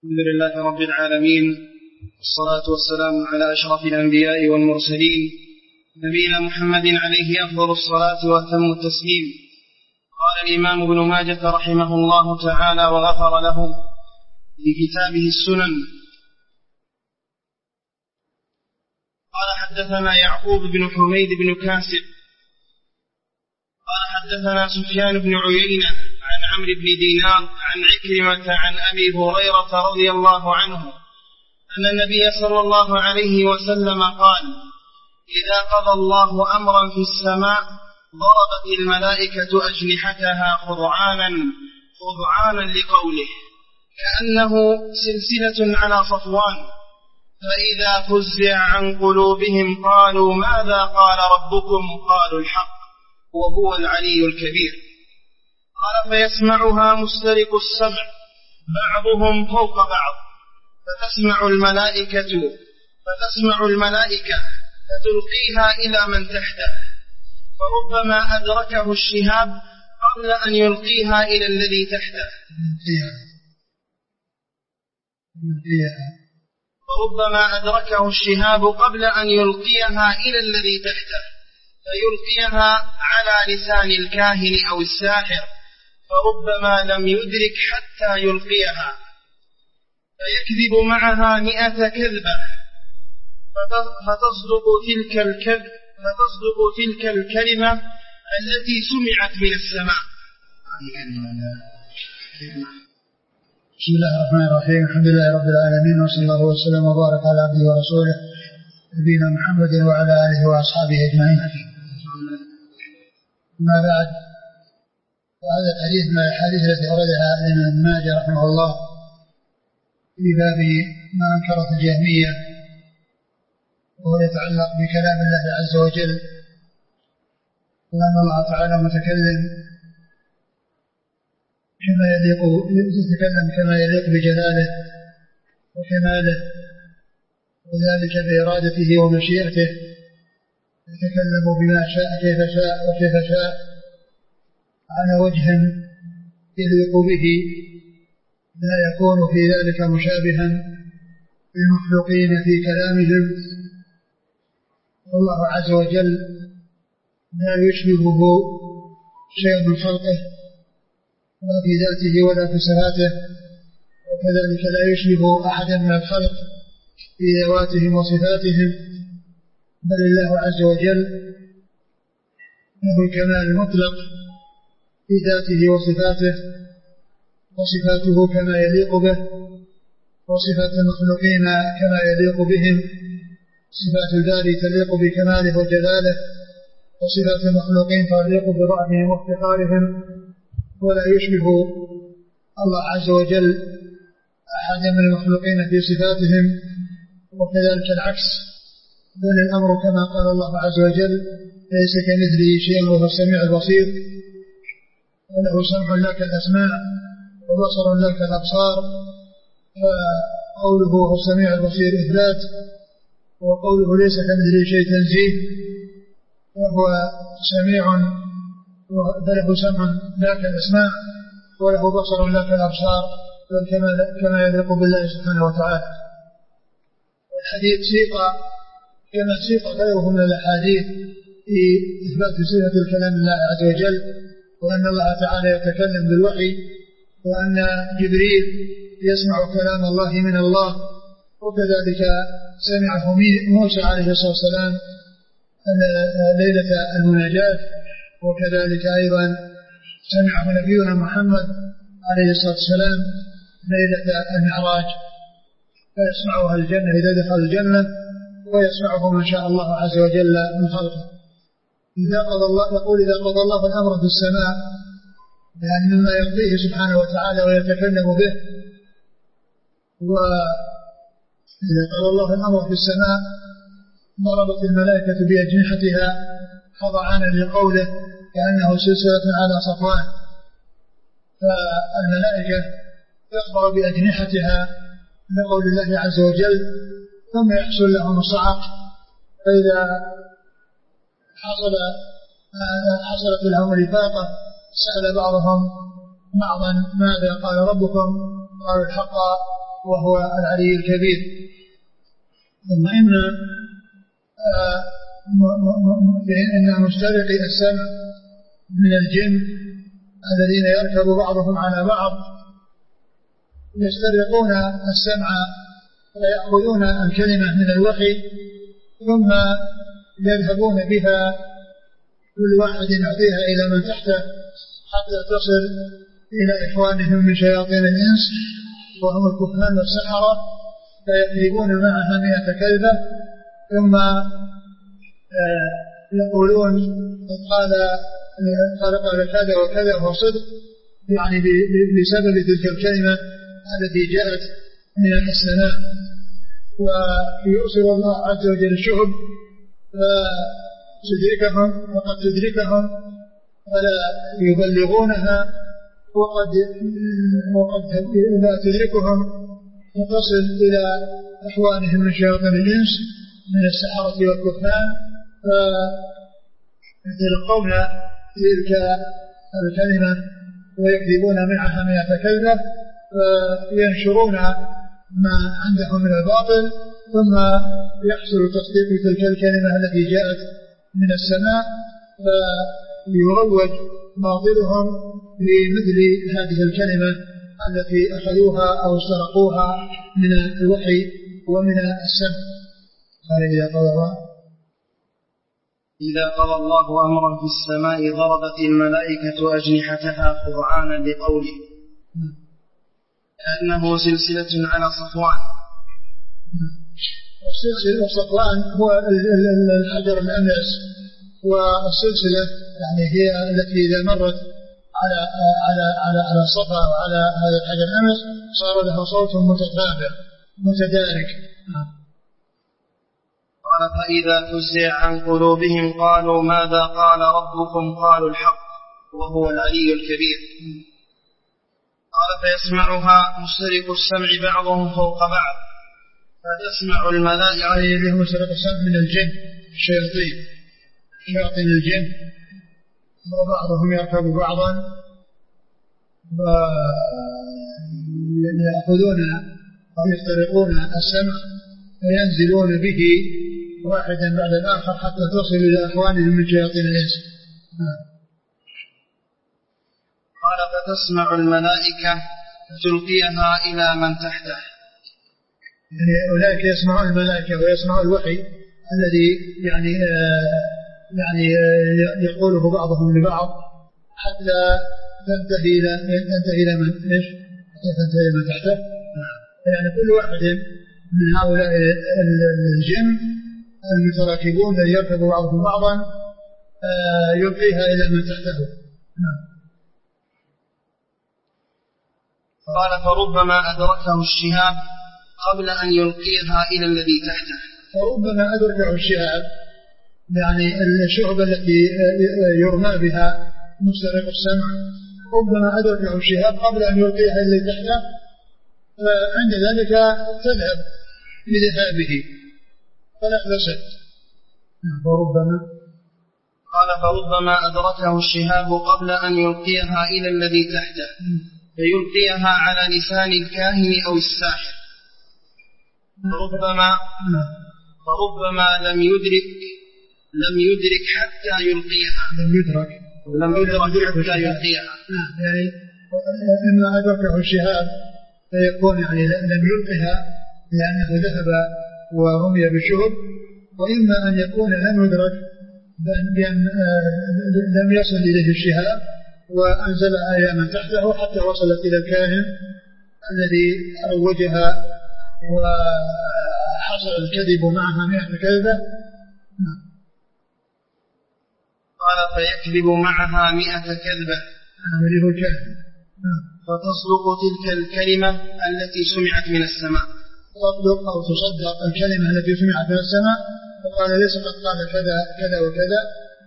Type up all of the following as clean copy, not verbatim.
الحمد لله رب العالمين، والصلاة والسلام على أشرف الأنبياء والمرسلين نبينا محمد عليه أفضل الصلاة وأتم التسليم. قال الإمام ابن ماجة رحمه الله تعالى وغفر له في كتابه السنن: قال حدثنا يعقوب بن حميد بن كاسب قال حدثنا سفيان بن عيينة عن عمرو بن دينار عن عكرمة عن أبي هريرة رضي الله عنه أن النبي صلى الله عليه وسلم قال: إذا قضى الله أمرا في السماء ضربت الملائكة أجنحتها خضعانا لقوله، كأنه سلسلة على صفوان، فإذا فزع عن قلوبهم قالوا: ماذا قال ربكم؟ قالوا: الحق وهو العلي الكبير. قال: فيسمعها مسترق السمع بعضهم فوق بعض، فتسمع الملائكة فتلقيها إلى من تحته، فربما أدركه الشهاب قبل أن يلقيها إلى الذي تحته، فيلقيها على لسان الكاهن أو الساحر، فربما لم يدرك حتى يلقيها، فيكذب معها 100 كذبة، فتصدق تلك الكلمة التي سمعت من السماء. بسم الله الرحمن الرحيم. الحمد لله رب العالمين، وصلى الله وسلم وبارك على عبده ورسوله نبينا محمد وعلى آله وأصحابه أجمعين. ما بعد، وهذا الحديث من الأحاديث التي أوردها الإمام ابن ماجه رحمه الله في باب ما أنكرت الجهمية، وهو يتعلق بكلام الله عز وجل، وأن الله تعالى متكلم كما يليق بجلاله وكماله، وذلك بإرادته ومشيئته، يتكلم بما شاء كيف شاء على وجه يليق به، لا يكون في ذلك مشابها للمخلوقين في كلامهم. والله عز وجل لا يشبهه شيء من خلقه، لا في ذاته ولا في صفاته، وكذلك لا يشبه أحدا من الخلق في ذواتهم وصفاتهم، بل الله عز وجل له الكمال المطلق في ذاته وصفاته، وصفاته كما يليق به، وصفات المخلوقين كما يليق بهم. صفات الباري تليق بكماله وجلاله، وصفات المخلوقين تليق بضعفهم وافتقارهم، ولا يشبه الله عز وجل أحدا من المخلوقين في صفاتهم، وكذلك العكس، بل الأمر كما قال الله عز وجل: ليس كمثله شيء وهو السميع البصير، وله سمع لا كالأسماع وبصر لا كالأبصار. فقوله هو السميع البصير إثبات، وقوله ليس كمثله شيء تنزيه، وهو سميع وله سمع لا كالأسماع وله بصر لا كالأبصار، كما يليق بالله سبحانه وتعالى. والحديث سيق كما سيق غيره من الأحاديث في إثبات صفة الكلام الله عز وجل، وأن الله تعالى يتكلم بالوحي، وأن جبريل يسمع كلام الله من الله، وكذلك سمعه موسى عليه الصلاة والسلام ليلة المناجاة، وكذلك أيضا سمعه نبينا محمد عليه الصلاة والسلام ليلة المعراج، فيسمعها الجنة إذا دخل الجنة، ويسمعه من شاء الله عز وجل من خلقه. إذا قضى الله الأمر في السماء، لأن مما يقضيه سبحانه وتعالى ويتكلم به. وإذا قضى الله الأمر في السماء ضربت الملائكة بأجنحتها خضعانا لقوله، كأنه سلسلة على صفوان. فالملائكة تخضع بأجنحتها لقول الله عز وجل، ثم يحصل لهم الصعق، فإذا حصلت لهم الإفاقة سأل بعضهم بعضا: ماذا قال ربكم؟ قالوا: الحق وهو العلي الكبير. ثم إن مسترقي السمع من الجن الذين يركب بعضهم على بعض يسترقون السمع فيأخذون الكلمة من الوحي ثم يذهبون بها كل واحد يعطيها إلى من تحته حتى تصل إلى إخوانهم من شياطين الإنس وهم الكهان والسحرة فيكذبون معها 100 كذبة ثم يقولون قال كذا وكذا وهو صدق يعني بسبب تلك الكلمة التي جاءت من السماء. ويرسل الله عز وجل الشهب فتدركهم وقد تدركهم فلا يبلغونها وقد لا تدركهم فتصل إلى إخوانهم من شياطين الإنس من السحرة والكهان فيتلقون تلك الكلمة ويكذبون معها 100 كذبة فينشرون ما عندهم من الباطل ثم يحصل تصديق تلك الكلمة التي جاءت من السماء فيروج باطلهم بمثل هذه الكلمة التي أخذوها أو استرقوها من الوحي ومن السمع. قال إذا قضى الله أمرا في السماء ضربت الملائكة أجنحتها قرآنا لقوله كأنه سلسلة على صفوان. السلسلة صفوان هو الحجر الأملس والسلسلة يعني هي التي إذا مرت على صفا وعلى هذا الحجر الأملس صار لها صوت متتابع متدارك. قال فإذا فزع عن قلوبهم قالوا ماذا قال ربكم قالوا الحق وهو العلي الكبير. قال فيسمعها مسترق السمع بعضهم فوق بعض فتسمع الملائكة اللي مسترق السمع من الجن شياطين الجن وبعضهم يركب بعضا ويأخذون أو يخترقون السمع وينزلون به واحدا بعد الآخر حتى تصل إلى أخوانهم من شياطين الإنس. قال فتسمع الملائكة فتلقيها إلى من تحته. يعني أولئك يسمعون الملائكة ويسمعون الوحي الذي يعني يقوله بعضهم لبعض حتى تنتهي إلى من إيش؟ حتى تنتهي إلى من تحته. يعني كل واحد من هؤلاء الجن المتراكبون الذي يركب بعضهم بعضا يلقيها إلى من تحته. قال فربما أدركه الشهاب قبل أن يلقيها إلى الذي تحته. فربما أدركه الشهاب يعني الشهب التي يرمى بها مسترق السمع ربما أدركه الشهاب قبل أن يلقيها إلى الذي تحته فعند ذلك تذهب بذهابه فلا يحدث. فربما أدركه الشهاب قبل أن يلقيها إلى الذي تحته فيلقيها على لسان الكاهن أو الساحر. فربما لم يدرك حتى يلقيها. لم يدرك حتى يلقيها. يعني إما أدركه الشهاب فيكون يعني لم يلقها لأنه ذهب ورمي بالشهب وإما أن يكون لم يدرك بأن لم يصل إليه الشهاب وأنزلها إلى من تحته حتى وصلت إلى الكاهن الذي روجها وحصل الكذب معها 100 كذبة. قال فيكذب معها 100 كذبة فتصدق تلك الكلمة التي سمعت من السماء. تصدق أو تصدق الكلمة التي سمعت من السماء فقال ليس قد قال كذا كذا وكذا.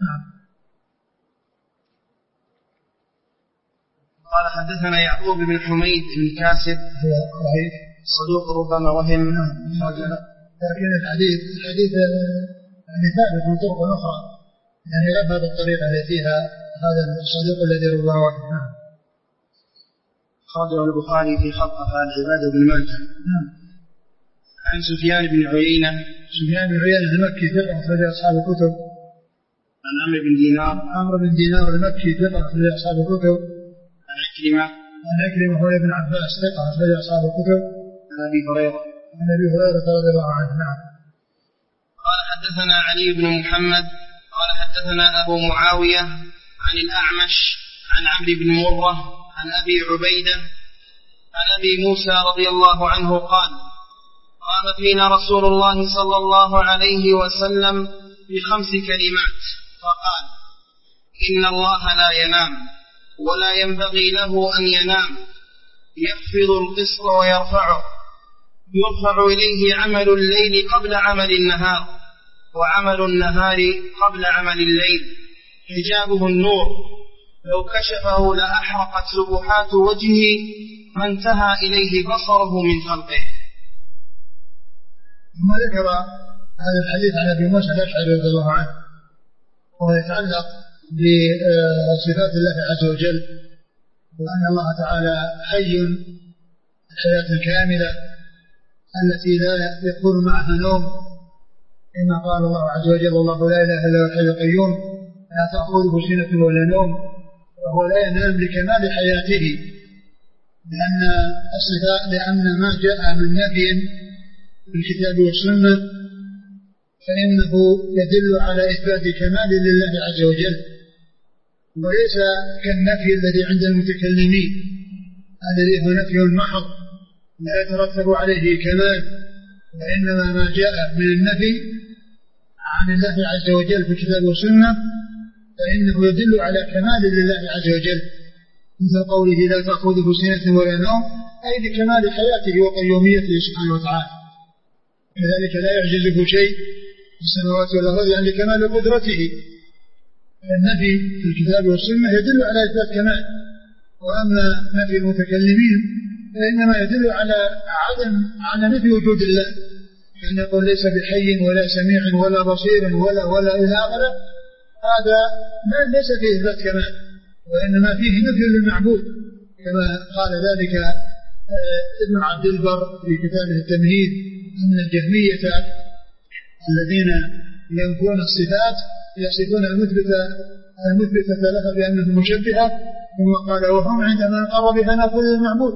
قال حدثنا يعقوب بن حميد بن كاسب ضعيف صدوق ربما وهم لكن الحديث يعني ثابت من طرق أخرى يعني غير هذه الطريقة التي فيها هذا الصدوق الذي ربما وهم. خرجه البخاري في خط أفعال العباد بن ماجه. عن سفيان بن عيينة. سفيان بن عيينة المكي ثقة أخرج أصحاب الكتب. عن عمرو بن دينار. عمرو بن دينار المكي ثقة أخرج أصحاب الكتب. عن عكرمة. عن عكرمة هو ابن عباس ثقة أخرج أصحاب الكتب. عن أبي هريرة. عن أبي هريرة رضي الله عنه. نعم. قال حدثنا علي بن محمد قال حدثنا أبو معاوية عن الأعمش عن عمرو بن مرة عن أبي عبيدة عن أبي موسى رضي الله عنه قال قام فينا رسول الله صلى الله عليه وسلم ب5 كلمات فقال إن الله لا ينام ولا ينبغي له أن ينام يخفض القسط ويرفعه يرفع إليه عمل الليل قبل عمل النهار وعمل النهار قبل عمل الليل حجابه النور لو كشفه لأحرقت سبحات وجهه ما انتهى إليه بصره من خلقه. ثم ذكر هذا الحديث عن أبي موسى الأشعري رضي الله عنه وهو يتعلق بصفات الله عز وجل وأن الله تعالى حي الحياة الكاملة التي لا يكون معها نوم كما قال الله عز وجل والله لا إله إلا هو الحي القيوم لا تأخذه سنة ولا نوم وهو لا ينام لكمال حياته لأن ما جاء من نفي في الكتاب والسنة فإنه يدل على إثبات كمال لله عز وجل وليس كالنفي الذي عند المتكلمين الذي هو نفي محض لا يترتب عليه كمال وإنما ما جاء من النفي عن الله عز وجل في الكتاب والسنة فإنه يدل على كمال لله عز وجل مثل قوله لا تأخذه سنة ولا نوم أي لكمال حياته وقيوميته سبحانه وتعالى كذلك لا يعجزه شيء في السماوات والأرض يعني لكمال قدرته النفي في الكتاب والسنة يدل على إثبات كمال وأما نفي المتكلمين فإنما يدل على نفي وجود الله أن يقول ليس بحي ولا سميع ولا بصير ولا إلى آخره هذا ليس فيه إثبات كمال وإنما فيه نفي للمعبود كما قال ذلك ابن عبد البر في كتابه التمهيد أن الجهمية الذين ينفون الصفات يصفون المثبتة لها بأنهم مشبهة ثم قال وهم عندما نقر بها نأخذ المعبود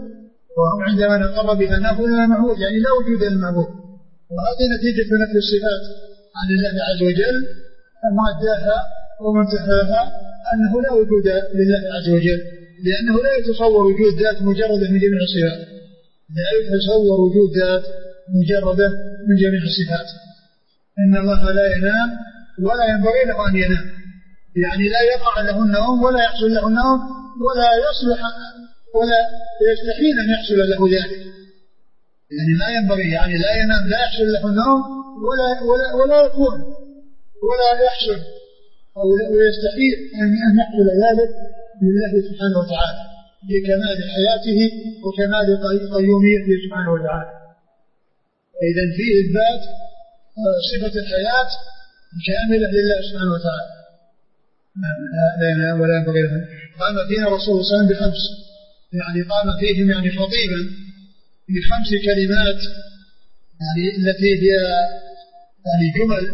يعني لا وجود للمعبود وهذه نتيجة نفي الصفات عن الله عز وجل ماداها ومنتهاها أنه لا وجود لله عز وجل لأنه لا يتصور وجود ذات مجردة من جميع الصفات لا يتصور وجود ذات مجردة من جميع الصفات إن الله لا ينام ولا ينبغي له أن ينام يعني لا يقع له النوم ولا يحصل له النوم ولا يصلح ولا يستحيل أن يحصل له ذلك يعني لا ينبغي يعني لا ينام لا يحصل له النوم ولا يكون ولا يحصل أو يستحيل أن يحصل ذلك لله سبحانه وتعالى لكمال حياته وكمال قيوميته سبحانه وتعالى إذن فيه إثبات صفة الحياة كاملة لله سبحانه وتعالى لا ينام ولا ينبغي له قام فينا رسول الله صلى الله عليه وسلم ب5 يعني قام فيهم يعني خطيبا ب5 كلمات يعني التي هي يعني جمل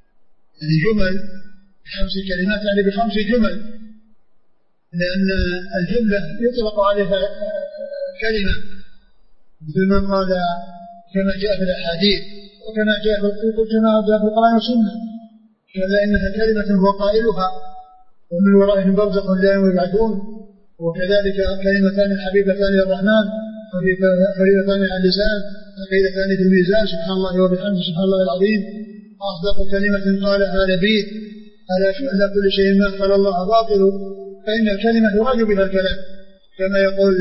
5 كلمات يعني ب5 جمل لأن الجملة يطلق عليها كلمة مثل ما قال كما جاء في الأحاديث وكما جاء في القرآن والسنة كلا إنها كلمة هو قائلها ومن ورائهم برزخ لا يبعثون وكذلك كلمتان حبيبتان للرحمن فريدتان على اللسان ثقيلتان في الميزان سبحان الله وبحمده سبحان الله العظيم أصدق كلمة قالها نبي ألا كل شيء ما قال الله باطل فإن الكلمة يراد بها الكلام كما يقول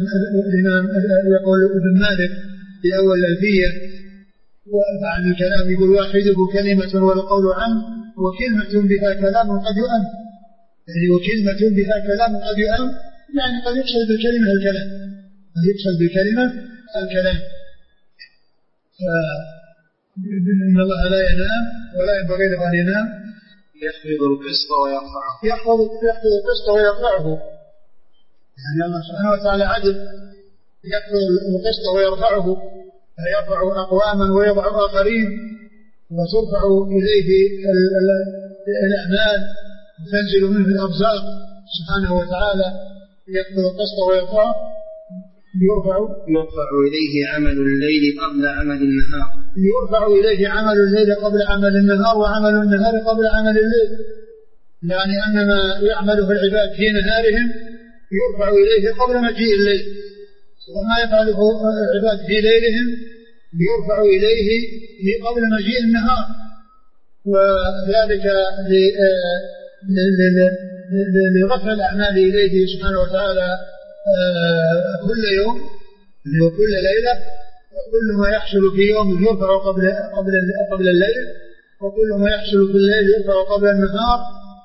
ابن مالك في أول الألفية وعن الكلام يقول واحده كلمة والقول عنه وكلمة بها كلام قد يؤم يعني وكلمة بها كلام قد يؤم يعني قد يقصد بالكلمة الكلام إن الله لا ينام ولا ينبغي له أن ينام يخفض القسط ويرفعه يعني الله سبحانه وتعالى عدل يقبض القسط ويرفعه، يرفع أقواما ويضع آخرين، وترفع إليه الأعمال وتنزل منه الأرزاق سبحانه وتعالى. يقبض القسط ويرفعه، يرفع إليه عمل الليل قبل عمل النهار، يرفع إليه عمل الليل قبل عمل النهار، وعمل النهار قبل عمل الليل، يعني أن ما يعمله العباد في نهارهم يرفع إليه قبل مجيء الليل، وما يفعله العباد في ليلهم يرفع إليه قبل مجيء النهار. وذلك لرفع الأعمال إليه سبحانه وتعالى كل يوم وكل ليلة، وكل ما يحصل في يوم يرفع قبل الليل، وكل ما يحصل في الليل يرفع قبل النهار.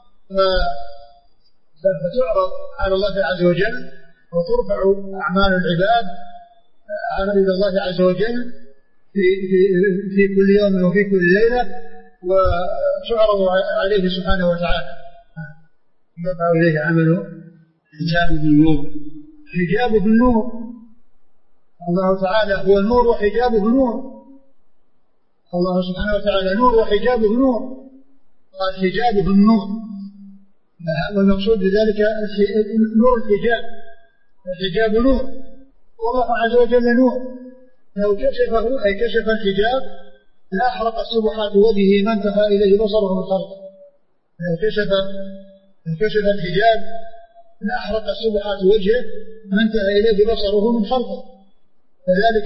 فتعرض على الله عز وجل وترفع أعمال العباد إلى الله عز وجل في كل يوم وفي كل ليلة، وتعرض عليه سبحانه وتعالى. يرفع إليه عمله حجابه النور، حجابه النور. الله تعالى هو النور وحجابه نور. الله سبحانه وتعالى نور وحجابه نور، قال حجابه النور، والمقصود بذلك نور الحجاب. الحجاب نور، والله عز وجل نور، لو كشفه أي كشف الحجاب لأحرقت سبحات وجهه ما انتهى إليه بصره من خلقه. لو كشف الحجاب لأحرقت سبحات وجهه ما انتهى إليه بصره من خلقه. فذلك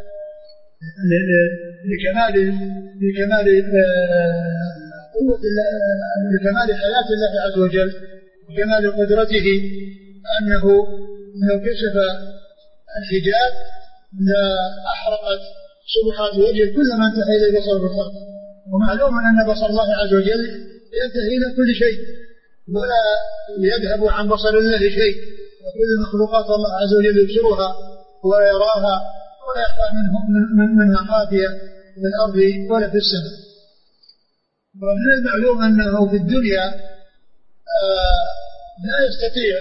لكمال حياة الله عز وجل وكمال قدرته، أنه لو كشف الحجاب لأحرقت سبحات وجهه كل ما انتهى إليه بصره من خلقه. ومعلوم أن بصر الله عز وجل ينتهي إلى كل شيء ولا يذهب عن بصر الله شيء، وكل مخلوقات الله عز وجل يبصرها ويراها ولا يخفى منها خافية في الأرض ولا في السماء. ومن المعلوم أنه في الدنيا لا يستطيع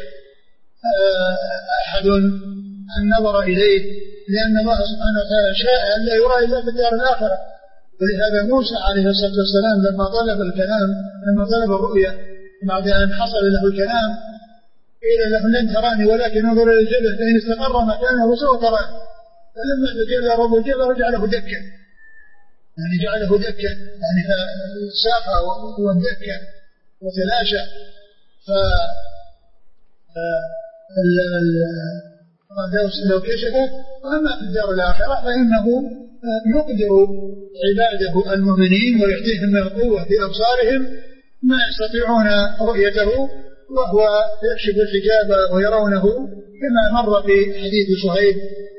أحد النظر إليه، لأن الله سبحانه وتعالى شاء أن لا يرى إلا في الدار الآخرة. ولهذا موسى عليه الصلاة والسلام لما طلب الرؤيا بعد أن حصل له الكلام قيل له لن تراني ولكن انظر إلى الجبل فإن استقر مكانه سوف تراني. فلما تجلى رب الجبل جعله دكا، يعني جعله دكا، يعني ساق والدكا وتلاشى. لو كشفه. وأما في الدار الآخرة فإنه يقدر عباده المؤمنين ويعطيهم من القوة في أبصارهم ما يستطيعون رؤيته، وهو يكشف الحجاب ويرونه، كما مر في حديث صهيب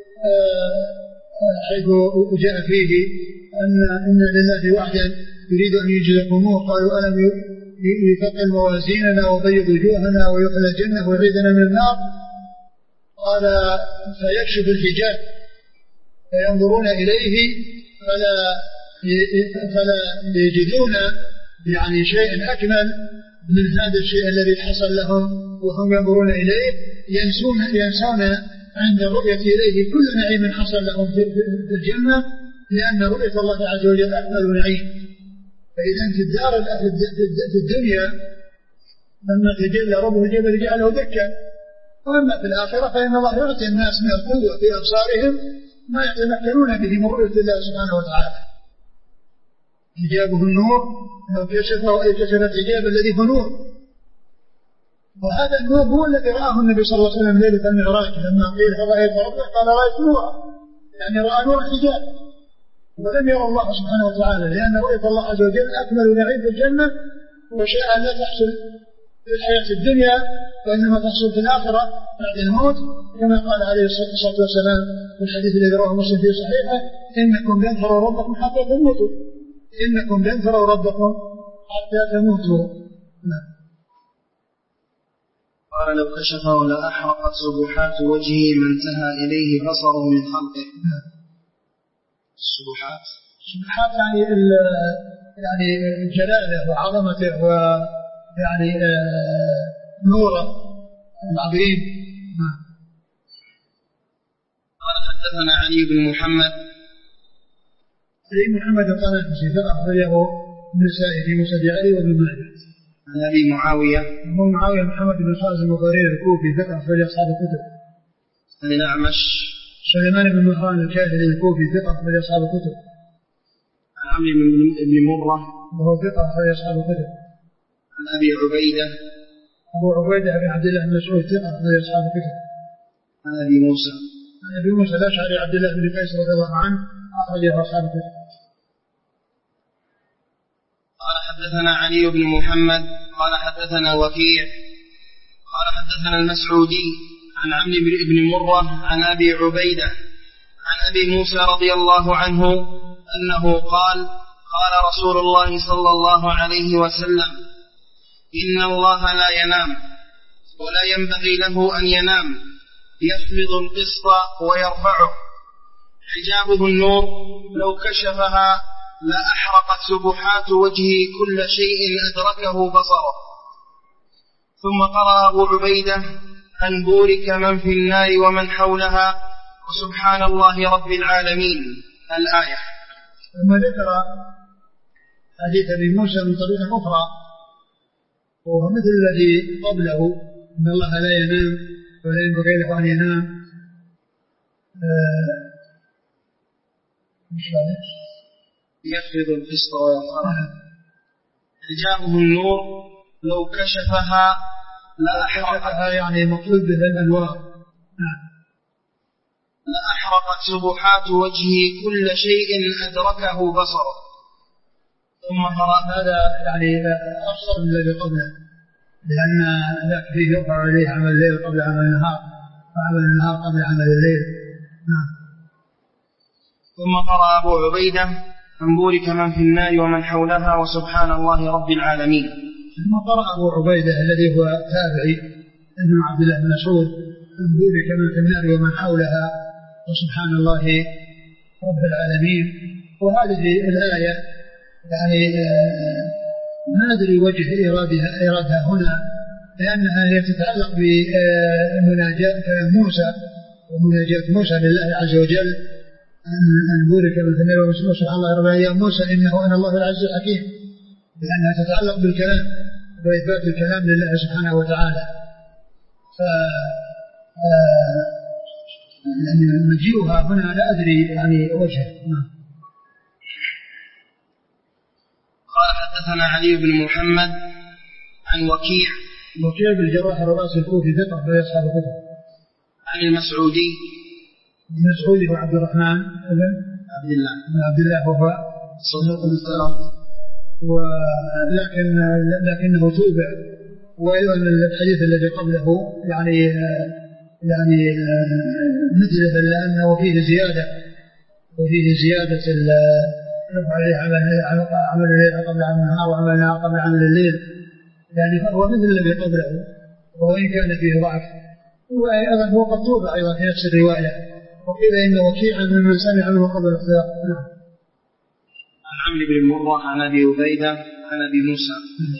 حيث جاء فيه أن لله وحدا يريد أن يجزيكم نور، قالوا ألم يثقل موازيننا وبيض وجوهنا ويحلى الجنة ويعيذنا من النار؟ قال فيكشف الحجاب فينظرون إليه فلا يجدون يعني شيء أكمل من هذا الشيء الذي حصل لهم وهم ينظرون إليه، ينسون عند الرؤية إليه كل نعيم حصل لهم في الجنة، لأن رؤية الله عز وجل أكمل نعيم. فإذا في الدنيا لما تجلى ربه الجبل جعله دكا، وأما في الآخرة فإن الله يعطي الناس من القوة في أبصارهم ما يتمكنون به من رؤية الله سبحانه وتعالى. حجابه النور، لو كشف الحجاب الذي هو نور، وهذا النور هو الذي رآه النبي صلى الله عليه وسلم ليلة المعراج لما قيل رأيت ربك قال رأيت نورا، يعني رأى نور الحجاب ولم يرى الله سبحانه وتعالى، لأن رؤية الله عز وجل أكمل نعيم في الجنة، وشيء لا تحصل في الحياة الدنيا وإنما تحصل في الآخرة بعد الموت، كما قال عليه الصلاة والسلام في الحديث الذي رواه مسلم في صحيحه: إنكم لن تروا ربكم حتى تموتوا، إنكم لن تروا ربكم حتى تموتوا. قال لو كشفه لأحرقت سبحات وجهه ما انتهى إليه بصره من خلقه. السبحات يعني جلاله وعظمته ويعني نوره العظيم. قال حدثنا علي بن محمد. علي بن محمد قال في ثقة أخرجه النسائي في مسند علي وابن ماجه. عن أبي معاوية. أبو معاوية محمد بن خازم الضرير الكوفي ثقة أخرج أصحاب الكتب. عن الأعمش. سليمان بن مهران الكاهلي الكوفي ثقة أخرج أصحاب الكتب. عن عمرو بن مرة وهو ثقة أخرج أصحاب الكتب. عن أبي عبيدة. أبو عبيدة بن عبد الله بن مسعود ثقة أخرج أصحاب الكتب. عن أبي موسى. عن أبي موسى الأشعري عبد الله بن قيس رضي الله عنه أخرجه أصحاب الكتب. قال حدثنا علي بن محمد قال حدثنا وكيع قال حدثنا المسعودي عن عمرو بن مرة عن أبي عبيدة عن أبي موسى رضي الله عنه أنه قال قال رسول الله صلى الله عليه وسلم إن الله لا ينام ولا ينبغي له أن ينام يخفض القسط ويرفعه حجابه النور لو كشفها لا أحرقت سبحات وجهه كل شيء أدركه بصره. ثم قرأ أبو عبيدة أن بورك من في النار ومن حولها وسبحان الله رب العالمين الآية. ثم ذكر حديث أبي موسى من طريقة أخرى وهو مثل الذي قبله إن الله لا ينام ولا ينبغي له أن ينام. يخفض القسط ويرفعه حجابه النور لو كشفها لا أحرقها يعني مقصود به الأنوار لا أحرقت سبحات وجهه كل شيء أدركه بصره. ثم قرأ هذا يعني أفصل من الذي قبله لأن ذاك فيه يرفع إليه عمل الليل قبل عمل النهار وعمل النهار قبل عمل الليل. ثم قرأ أبو عبيدة أن بورك من في النار ومن حولها وسبحان الله رب العالمين. ثم قرأ أبو عبيدة الذي هو تابعي ابن عبد الله بن مسعود أن بورك من في النار ومن حولها وسبحان الله رب العالمين. وهذه الآية يعني ما أدري وجه إرادها هنا لأنها هي تتعلق بمناجاة موسى ومناجاة موسى لله عز وجل أن بورك من في النار وسبحان الله رب العالمين. موسى إنه أنا الله العزيز الحكيم لأنها تتعلق بالكلام وإثبات الكلام لله سبحانه وتعالى. يعني مجيئها هنا لا أدري يعني وجهه. قال حدثنا علي بن محمد عن وكيع بالجراح الرؤاسي الكوفي ثقة في أصحاب الكتب. عن المسعودي هو عبد الرحمن بن عبد الله وهو صدوق الثقة لكنه توبع. وأيضا الحديث الذي قبله يعني مثله لأنه فيه زيادة يرفع عليه عمل الليل قبل عمل النهار وعمل النهار قبل عمل الليل يعني فهو مثل الذي قبله وإن كان فيه ضعف. وأيضا هو قد توبع أيضا في نفس الرواية وقيل إن وكيعا ممن سمع منه قبل الاختلاف. عن عمرو بن مرة عن أبي عبيدة عن أبي موسى.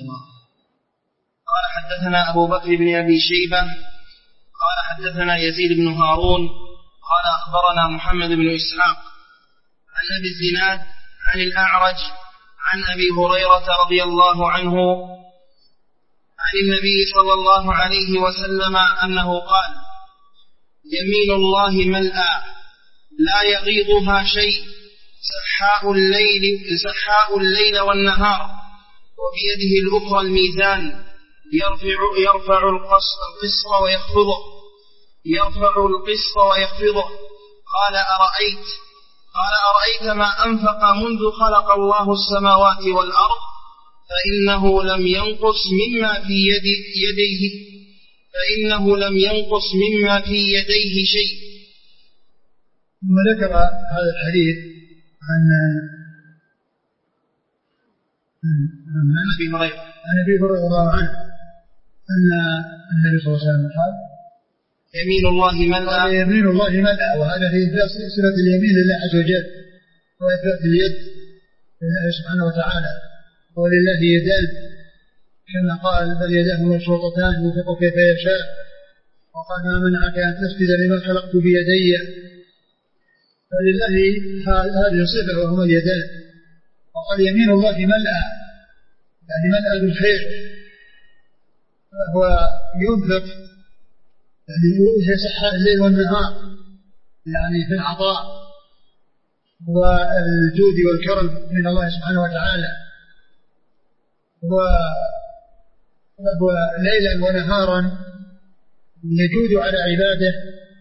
قال حدثنا أبو بكر بن أبي شيبة قال حدثنا يزيد بن هارون قال أخبرنا محمد بن إسحاق عن أبي الزناد عن الأعرج عن أبي هريرة رضي الله عنه عن النبي صلى الله عليه وسلم أنه قال يمين الله ملأى لا يغيضها شيء سحاء الليل والنهار وبيده الأخرى الميزان يرفع القسط ويخفضه قال أرأيت ما أنفق منذ خلق الله السماوات والأرض فإنه لم ينقص مما في يديه شيء. ثم ذكر هذا الحديث عن أبي هريرة رضي الله عنه أن النبي صلى الله عليه وسلم قال يمين الله ملأى وهذا في صفة اليمين لله عز وجل وإثبات اليد لله سبحانه وتعالى ولله يدان كما قال بل يداه مبسوطتان ينفق كيف يشاء وقال ما منعك أن تسجد لما خلقت بيدي. فلله هذه الصفة وهما اليدان. وقال يمين الله ملأى، يعني ملأى بالخير، فهو ينفق يعني يسحر الليل والنهار يعني في العطاء والجود والكرم من الله سبحانه وتعالى، وهو ليلا ونهارا يجود على عباده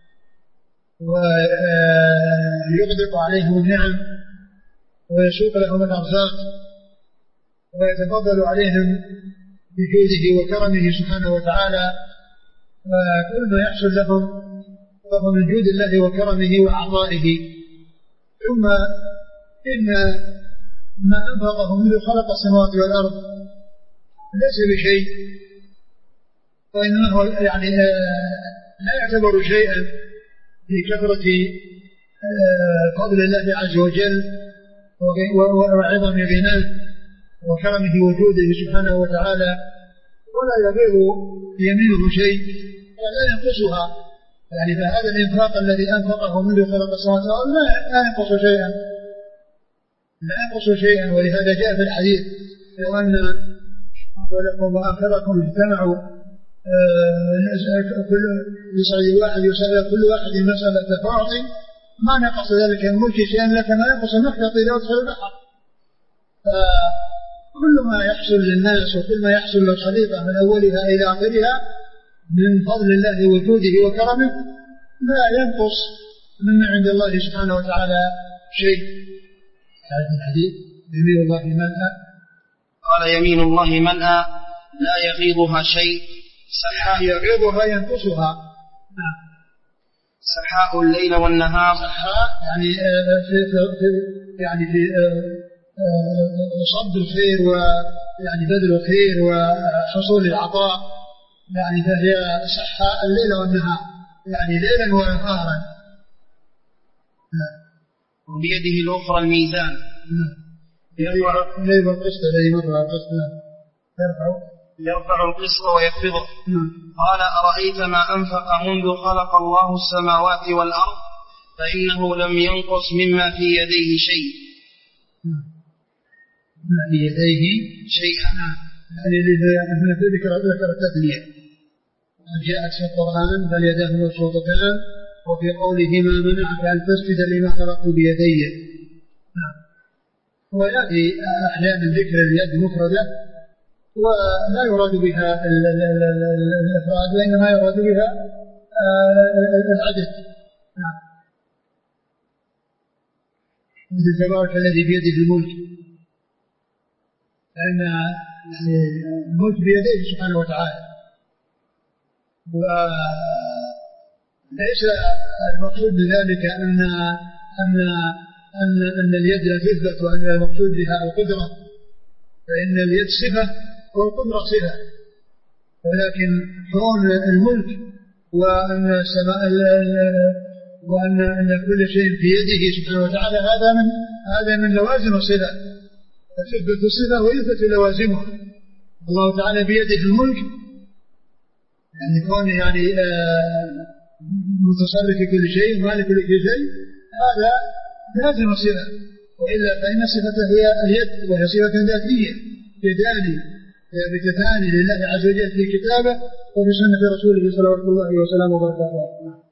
ويغدق عليهم النعم ويسوق لهم الأرزاق ويتفضل عليهم بجوده وكرمه سبحانه وتعالى، وكل ما يحصل لهم فهو من جود الله وكرمه وعطائه. ثم إن ما أنفقه منذ خلق السماوات والأرض ليس بشيء، وإنه يعني لا يعتبر شيئا لكثرة فضل الله عز وجل وعظم غناه وكرمه وجوده سبحانه وتعالى، ولا يغير يمينه شيء ولا ينقصها. يعني فهذا الإنفاق الذي أنفقه منذ خلق السماوات والأرض لا ينقص شيئا. ولهذا جاء في الحديث لو أن أولكم وآخركم اجتمعوا يسأل واحد يسأل كل واحد مسألة فاعطي ما نقص ذلك الملك شيئا لك ما ينقص المخيط إذا أدخل البحر. فكل ما يحصل للناس وكل ما يحصل للخليقة من أولها إلى آخرها من فضل الله وجوده وكرمه لا ينقص من عند الله سبحانه وتعالى شيء. هذا الحديث يمين الله ملأى. قال يمين الله ملأى لا يغيضها شيء، سحاء يغيضها ينقصها. سحاء الليل والنهار، سحاء يعني في صد الخير ويعني بذل الخير وحصول العطاء، يعني فهي سحاء الليل والنهار يعني ليلا ونهارا. وبيده الأخرى الميزان يرفع القسط الذي مر القسط يرفع القسط ويخفضه. قال أرأيت ما أنفق منذ خلق الله السماوات والأرض فإنه لم ينقص مما في يديه شيء. ما في يديه شيئا، يعني ذكر التثنية جاءت في القرآن بل يداه مبسوطتان، وفي قوله ما منعك أن تسجد لما خلقت بيدي. ويأتي أحيانا ذكر اليد مفردة ولا يراد بها الإفراد وإنما يراد بها العدد. مثل تبارك الذي بيده الملك، لأن الملك بيده سبحانه وتعالى، وليس المقصود بذلك أن اليد لا تثبت وأن المقصود بها القدرة، فإن اليد صفة والقدرة صفة، ولكن كون الملك وأن كل شيء في يده سبحانه وتعالى هذا من لوازم الصفة، فتثبت الصفة ويثبت لوازمها. الله تعالى بيده الملك يعني كونه يعني متصرف في كل شيء ومالك كل شيء، هذا لازم الصفة، وإلا فإن الصفة هي اليد وهي صفة ذاتية، يدان ثابتتان لله عز وجل في كتابه وفي سنة رسوله صلوات الله وسلامه وبركاته.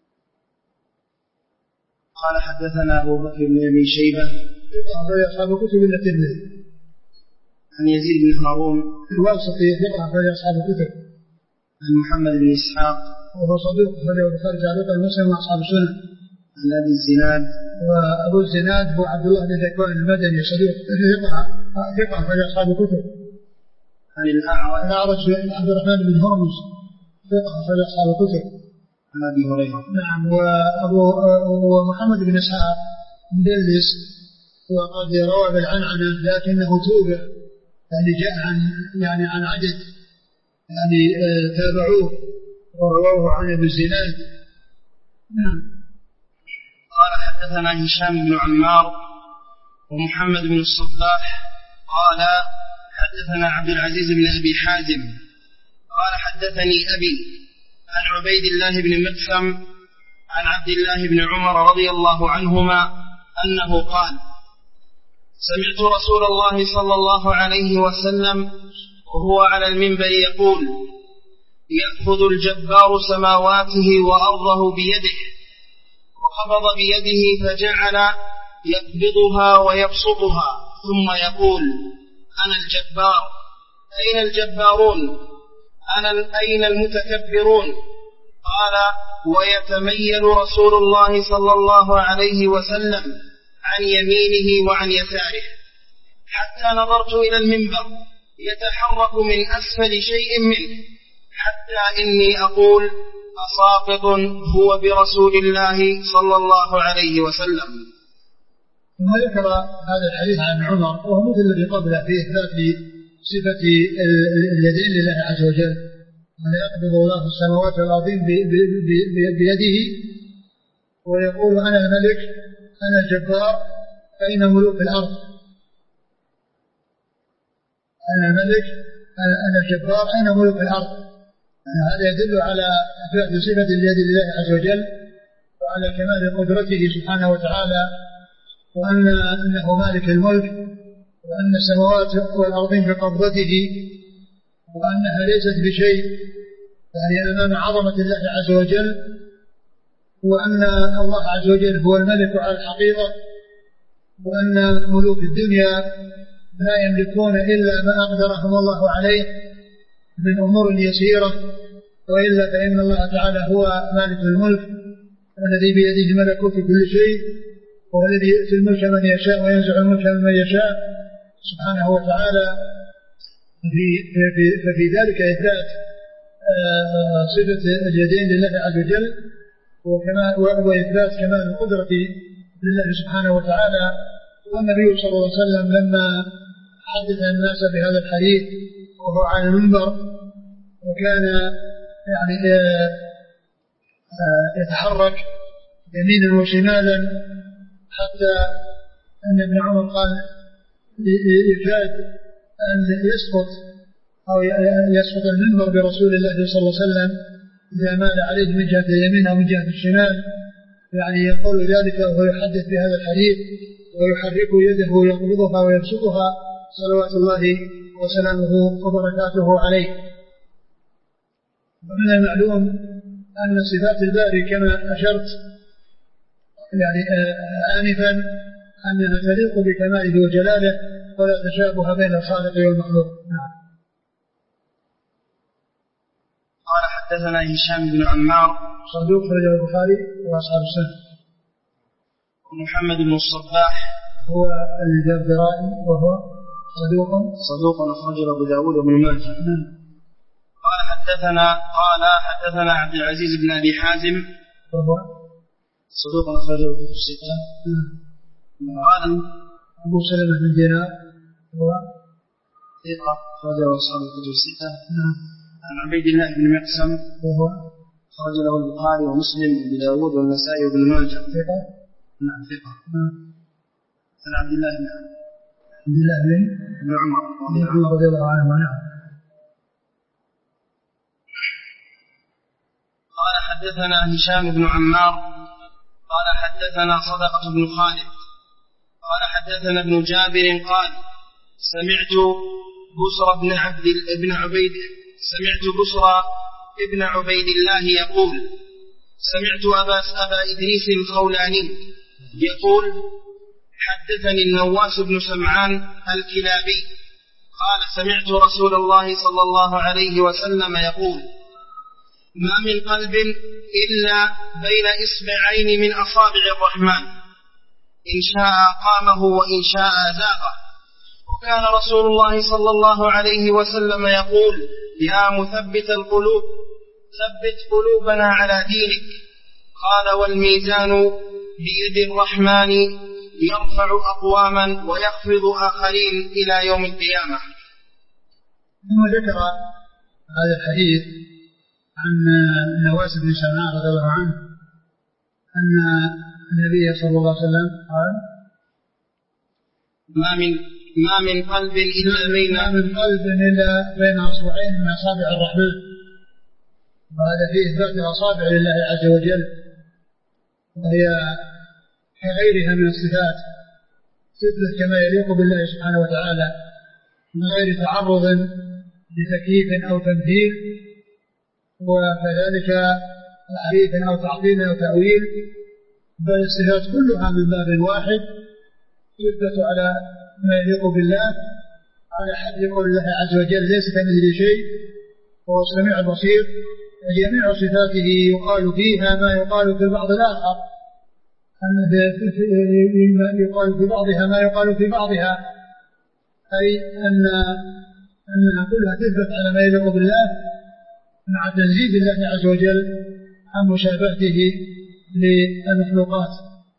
قال حدثنا أبو بكر بن أبي شيبة أخرج أصحاب الكتب إلا الترمذي. عن يزيد بن هارون الواسطي ثقة أخرج أصحاب الكتب. عن محمد بن إسحاق وهو صدوق أخرجه البخاري تعليقا ومسلم وأصحاب السنن. عن أبي الزناد وأبو الزناد هو عبد الله بن ذكوان المدني صدوق ثقة أخرج أصحاب الكتب. عن الأعرج عبد الرحمن بن هرمز ثقة أخرج أصحاب الكتب. عن أبي هريرة. نعم. ومحمد بن إسحاق مدلس وقد روى بالعنعنة لكنه توبع، يعني جاء عن عدد يعني تابعوه ورواه عن ابن الزناد. نعم. قال حدثنا هشام بن عمار ومحمد بن الصباح قال حدثنا عبد العزيز بن أبي حازم قال حدثني أبي عن عبيد الله بن مقسم عن عبد الله بن عمر رضي الله عنهما أنه قال: سمعت رسول الله صلى الله عليه وسلم وهو على المنبر يقول: يأخذ الجبار سماواته وأرضه بيده، وقبض بيده فجعل يقبضها ويبسطها، ثم يقول: أنا الجبار، أين الجبارون؟ أين المتكبرون؟ قال: ويتميل رسول الله صلى الله عليه وسلم عن يمينه وعن يساره، حتى نظرت إلى المنبر يتحرك من أسفل شيء منه، حتى إني أقول: أساقط هو برسول الله صلى الله عليه وسلم. ثم ذكر هذا الحديث عن عمر وهو مثل الذي قبله في إثبات صفة اليدين لله عز وجل، أن يقبض الله السماوات والأرضين بيده ويقول: أنا الملك، أنا الجبار، أين ملوك الأرض؟ أنا الملك، أنا الجبار، أين ملوك الأرض؟ هذا يدل على إثبات صفة اليد لله عز وجل وعلى كمال قدرته سبحانه وتعالى، وأنه مالك الملك، وأن السماوات والأرضين بقبضته، وأنها ليست بشيء، يعني أمام عظمة الله عز وجل، وأن الله عز وجل هو الملك على الحقيقة، وأن ملوك الدنيا لا يملكون إلا ما أقدرهم الله عليه من أمور يسيرة، وإلا فإن الله تعالى هو مالك الملك الذي بيده ملكوت كل شيء، والذي يؤتي الملك من يشاء وينزع الملك من يشاء سبحانه وتعالى. ففي ذلك إثبات صفة اليدين لله عز وجل وإثبات كمال القدرة لله سبحانه وتعالى. والنبي صلى الله عليه وسلم لما حدث الناس بهذا الحديث وهو على المنبر وكان يعني يتحرك يمينا وشمالا، حتى أن ابن عمر قال: يكاد أن يسقط المنبر برسول الله صلى الله عليه وسلم إذا مال عليه من جهة اليمين أو من جهة الشمال، يعني يقول ذلك وهو يحدث بهذا الحديث ويحرك يده ويقبضها ويبسطها صلوات الله وسلامه وبركاته عليه. ومن المعلوم أن صفات الباري كما أشرت يعني آنفا أنها تليق بكماله وجلاله ولا تشابه بين الخالق والمخلوق. نعم. قال: حدثنا هشام بن عمار صدوق رجل البخاري وأصحاب السنة. ومحمد بن الصباح هو الجرجرائي وهو صدوق أخرجه أبو داود وابن ماجه. قال حدثنا عبد العزيز بن أبي حازم وهو صدوق أخرجه الكتب الستة. قال أبو سلمة بن دينار هو ثقة أخرجه أصحاب الكتب الستة. عن عبيد الله بن مقسم وهو خرج له البخاري ومسلم وابو داود والنسائي وابن ماجه. ثقة. نعم ثقة. عن عبد الله بن عمر رضي الله عنه. نعم. قال: حدثنا هشام بن عمار قال: حدثنا صدقة بن خالد قال: حدثنا ابن جابر قال: سمعت بصر ابن عبيد الله يقول: سمعت أبا إدريس الخولاني يقول: حدثني النواس بن سمعان الكلابي قال: سمعت رسول الله صلى الله عليه وسلم يقول: ما من قلب إلا بين إصبعين من أصابع الرحمن، إن شاء قامه وإن شاء زاغه. وكان رسول الله صلى الله عليه وسلم يقول: يا مثبت القلوب ثبت قلوبنا على دينك. قال: والميزان بيد الرحمن يرفع أقواما ويخفض آخرين إلى يوم القيامة. ثم ذكر هذا الحديث عن نواس بن سمعان رضي الله عنه أن النبي صلى الله عليه وسلم قال: ما من قلب إلا بين أصبعين من أصابع الرحمن. وهذا فيه إثبات الأصابع لله عز وجل، وهي كغيرها من الصفات تثبت كما يليق بالله سبحانه وتعالى من غير تعرض لتكييف أو تمثيل وكذلك تحريف أو تعطيل أو تأويل، بل الصفات كلها من باب واحد تثبت على ما يليق بالله على حد قول الله عز وجل ليس كمثله شيء وهو السميع البصير. جميع صفاته يقال فيها ما يقال في البعض الآخر، يقال في بعضها ما يقال في بعضها، أي أنها كلها تثبت على ما يليق بالله مع تنزيه الله عز وجل عن مشابهته للمخلوقات.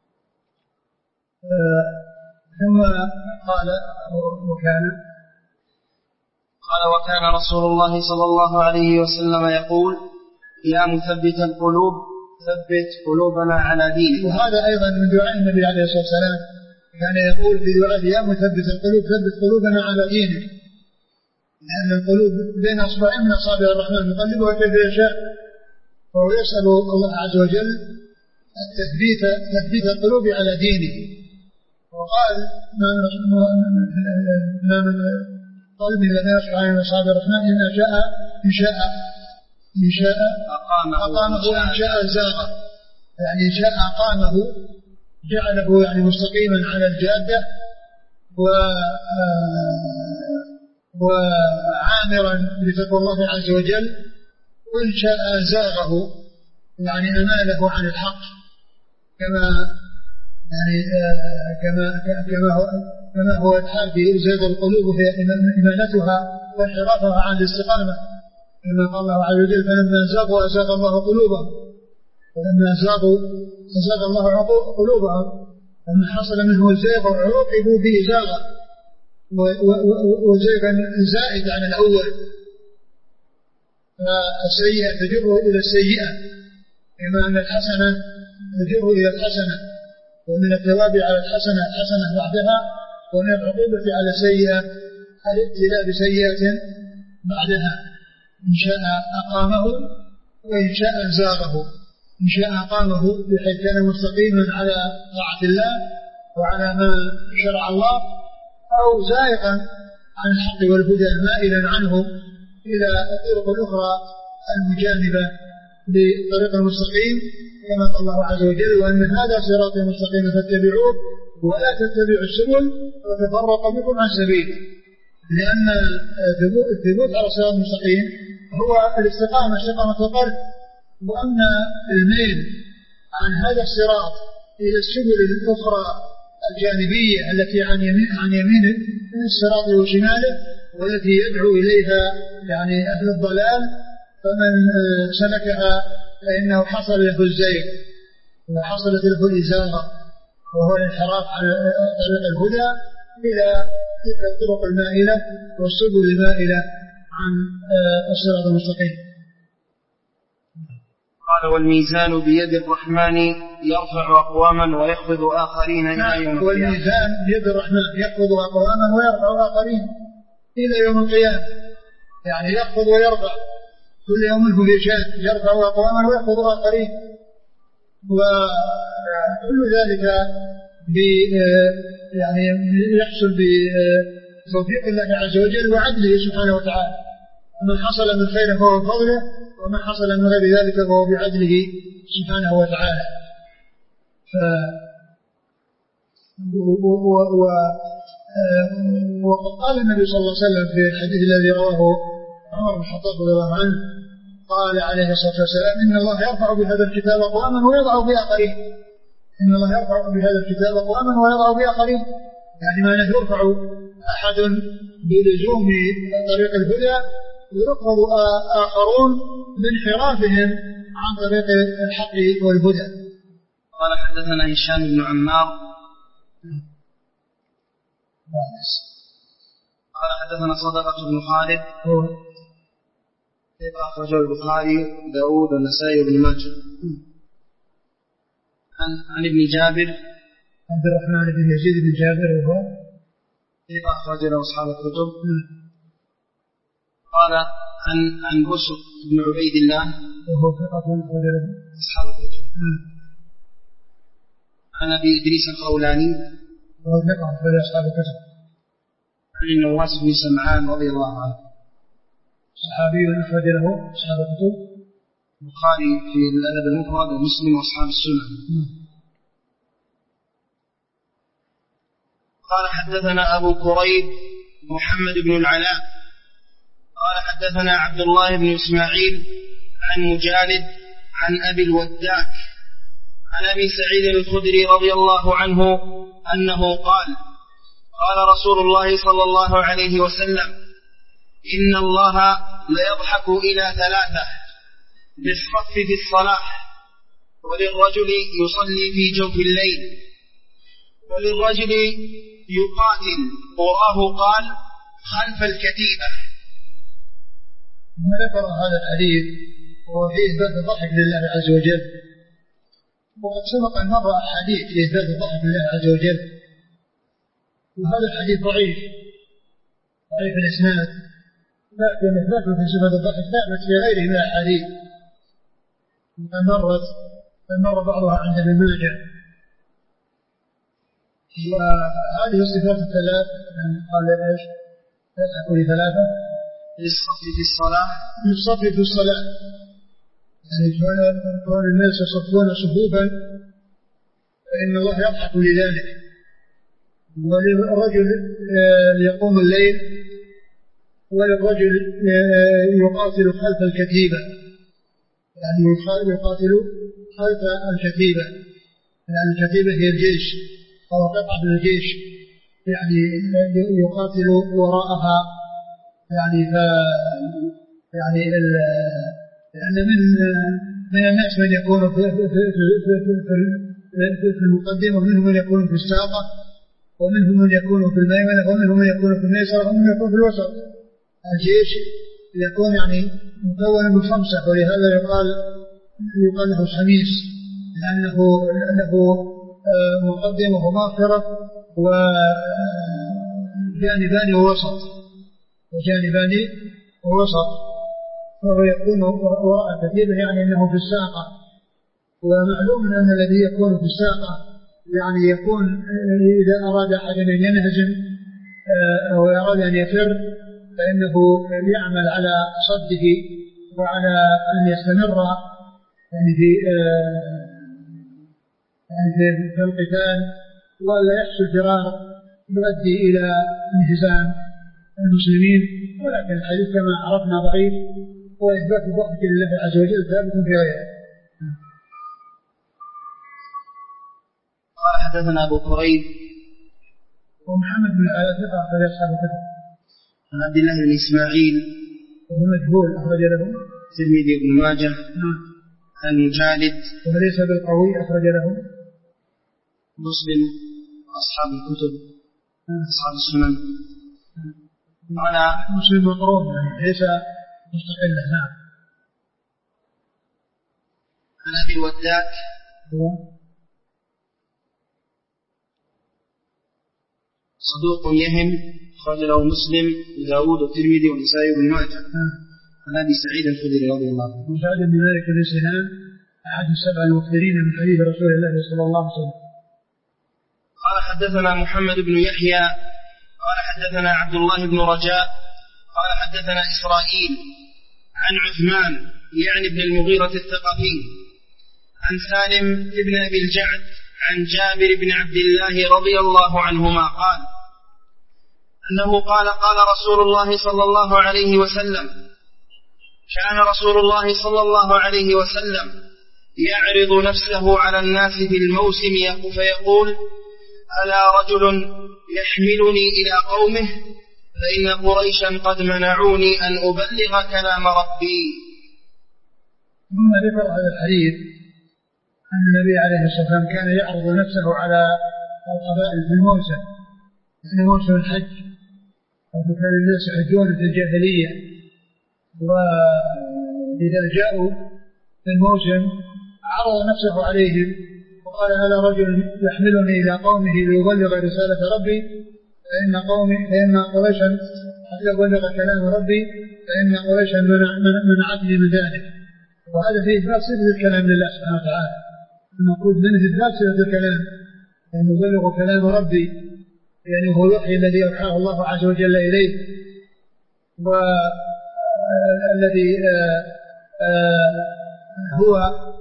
ثم قال وكان رسول الله صلى الله عليه وسلم يقول يا مثبت القلوب ثبت قلوبنا على دينك. وهذا أيضا من دعاء النبي عليه الصلاة والسلام، كان يقول في دعاء يا مثبت القلوب ثبت قلوبنا على دينك، لأن القلوب بين أصبعين من أصابع الرحمن يقلبها كيف يشاء، وهو يسأل الله عز وجل تثبيت القلوب على دينه. وقال ما من قلب الذين أصبعين من أصابع الرحمن إن شاء أقامه وإن شاء زاغه، يعني إن شاء أقامه جعله يعني مستقيما على الجادة وعامرا بتقوى الله عز وجل، وإن شاء زاغه يعني أماله عن الحق كما هو الحال في زيغ القلوب في إمالتها وانحرافها عن الاستقامة، كما قال الله عز وجل فلما زاغوا أزاغ الله قلوبهم، فلما زاغوا أزاغ الله قلوبهم، لما حصل منه الزيغ عوقبوا به زاغا وزيغا زائد عن الأول، فالسيئة تجر إلى السيئة كما أن الحسنة تجر إلى الحسنة، ومن الثواب على الحسنة حسنة بعدها، ومن العقوبة على السيئة الابتلاء بسيئة بعدها. إن شاء أقامه وإن شاء زاغه، إن شاء أقامه بحيث كان مستقيما على طاعة الله وعلى ما شرع الله، أو زائغا عن الحق والهدى مائلا عنه إلى الطرق الأخرى المجانبة للطريق المستقيم، كما قال الله عز وجل وأن هذا صراطي مستقيما فاتبعوه ولا تتبعوا السبل وتفرق بكم عن سبيله، لأن الثبوت على الصراط المستقيم هو الاستقامة القلب، وأن الميل عن هذا الصراط إلى السبل الأخرى الجانبية التي عن يمين الصراط وشماله والتي يدعو إليها يعني أهل الضلال، فمن سلكها فإنه حصل له الزيغ وحصلت له الإزاغة، وهو الانحراف عن طريق الهدى إلى تلك الطرق المائلة والسبل المائلة عن الصراط المستقيم. قال والميزان بيد الرحمن يرفع أقواما ويخفض آخرين إلى يوم القيامة. والميزان بيد الرحمن يخفض أقواما ويرفع آخرين إلى يوم القيامة، يعني يخفض ويرفع كل يوم هو يشاء، يرفع أقواما ويخفض آخرين، وكل ذلك يعني يحصل بتوفيق الله عز وجل وعدله سبحانه وتعالى، ومن حصل من خير فهو بفضله، ومن حصل من غير ذلك فهو بعدله سبحانه وتعالى. وقد قال النبي صلى الله عليه وسلم في الحديث الذي رواه عمر بن الخطاب رضي الله عنه، قال عليه الصلاة والسلام إن الله يرفع بهذا الكتاب أقواما ويضع بآخرين، إن الله يرفع بهذا الكتاب أقواما ويضع بآخرين، يعني ما يرفع أحد بلزوم طريق الهدى ويرفض آخرون بانحرافهم عن طريق الحق والهدى. قال حدثنا هشام بن عمار قال حدثنا صدقة بن خالد كيف أخرجه البخاري داود والنسائي وابن ماجه عن ابن جابر عبد الرحمن بن يزيد بن جابر وهو كيف أخرج له أصحاب الكتب. قال عن بشر بن عبيد الله وهو ثقة أخرج له أصحاب الكتب. عن أبي إدريس الخولاني وهو ثقة أخرج أصحاب الكتب. عن النواس بن سمعان رضي الله عنه صحابي أخرج له أصحاب الكتب البخاري في الأدب المفرد ومسلم وأصحاب السنن. قال حدثنا أبو كريب محمد بن العلاء قال حدثنا عبد الله بن إسماعيل عن مجالد عن أبي الوداك عن أبي سعيد الخدري رضي الله عنه أنه قال قال رسول الله صلى الله عليه وسلم إن الله ليضحك إلى ثلاثة بالصف في الصلاة وللرجل يصلي في جوف الليل وللرجل يقاتل وراه قال خلف الكتيبة. ثم ذكر هذا الحديث وهو في إثبات الضحك لله عز وجل، وقد سبق أن مر الحديث في إثبات الضحك لله عز وجل، وهذا الحديث ضعيف الإسناد، لكن إثباته في صفة الضحك ثابت في غيره من الحديث، مر بعضها عند ابن ماجه. وهذه الصفات الثلاث قال ايش؟ تضحك لثلاثة للصف في الصلاة للصف في الصلاة، يعني كون الناس يصفون صفوفا فإن الله يضحك لذلك. وللرجل يقوم الليل وللرجل يقاتل خلف الكتيبة، يعني يقاتل خلف الكتيبة، يعني الكتيبة هي الجيش أو قطعة من الجيش، يعني يقاتل وراءها، يعني لأن من الناس من يكون في المقدمة، ومنهم من يكون في الساقة، ومنهم من يكون في الميمنة، ومنهم من يكون في اليسار، ومنهم من يكون في الوسط. الجيش يكون يعني مكون من خمسة، ولهذا يقال له الخميس، لأنه له مقدمة ومؤخرة وجانبان ووسط، فهو يكون وراء الكتيبة، يعني أنه في الساقة. ومعلوم أن الذي يكون في الساقة يعني يكون إذا أراد أحد أن ينهزم أو أراد أن يفر فإنه يعمل على صده وعلى أن يستمر يعني في القتال، ولا يحصل فرار يؤدي إلى انهزام المسلمين. ولكن الحديث كما عرفنا ضعيف، وإثبات الضحك لله عز وجل ثابت في غيره. قال حدثنا أبو كريب ومحمد بن ثقة أخرج أصحاب الكتب. عن عبد الله بن إسماعيل وهو مجهول أخرج له الترمذي وابن ماجه. عن مجالد وليس بالقوي أخرج له مسلم أصحاب الكتب أصحاب السنن. على مسلم مقرون يعني ليس مستقلا. نعم. عن أبي الوداك صدوق يهم أخرج له مسلم وداود والترمذي والنسائي وابن ماجه. عن أبي سعيد الخدري رضي الله عنه. وسعد بن مالك بن سنان أحد السبع المكثرين من حديث رسول الله صلى الله عليه وسلم. قال حدثنا محمد بن يحيى قال حدثنا عبد الله بن رجاء قال حدثنا إسرائيل عن عثمان يعني ابن المغيرة الثقفي عن سالم ابن أبي الجعد عن جابر بن عبد الله رضي الله عنهما قال أنه قال قال رسول الله صلى الله عليه وسلم كان رسول الله صلى الله عليه وسلم يعرض نفسه على الناس في الموسم فيقول ألا رجل يحملني إلى قومه فإن قريشا قد منعوني أن أبلغ كلام ربي. ثم ذكر هذا الحديث أن النبي عليه الصلاة والسلام كان يعرض نفسه على القبائل في الموسم، في موسم الحج، وكان الناس يحجون في الجاهلية، وإذا جاءوا في الموسم عرض نفسه عليهم وقال هذا رجل يحملني إلى قومه ليبلغ رسالة ربي فإن قريشا حتى يبلغ كلام ربي فإن قريشا منعتني من ذلك. وهذا فيه إثبات صفة الكلام لله سبحانه وتعالى، نقول من إثبات صفة الكلام أن يبلغ كلام ربي، يعني هو الوحي الذي أوحاه الله عز وجل إليه، والذي هو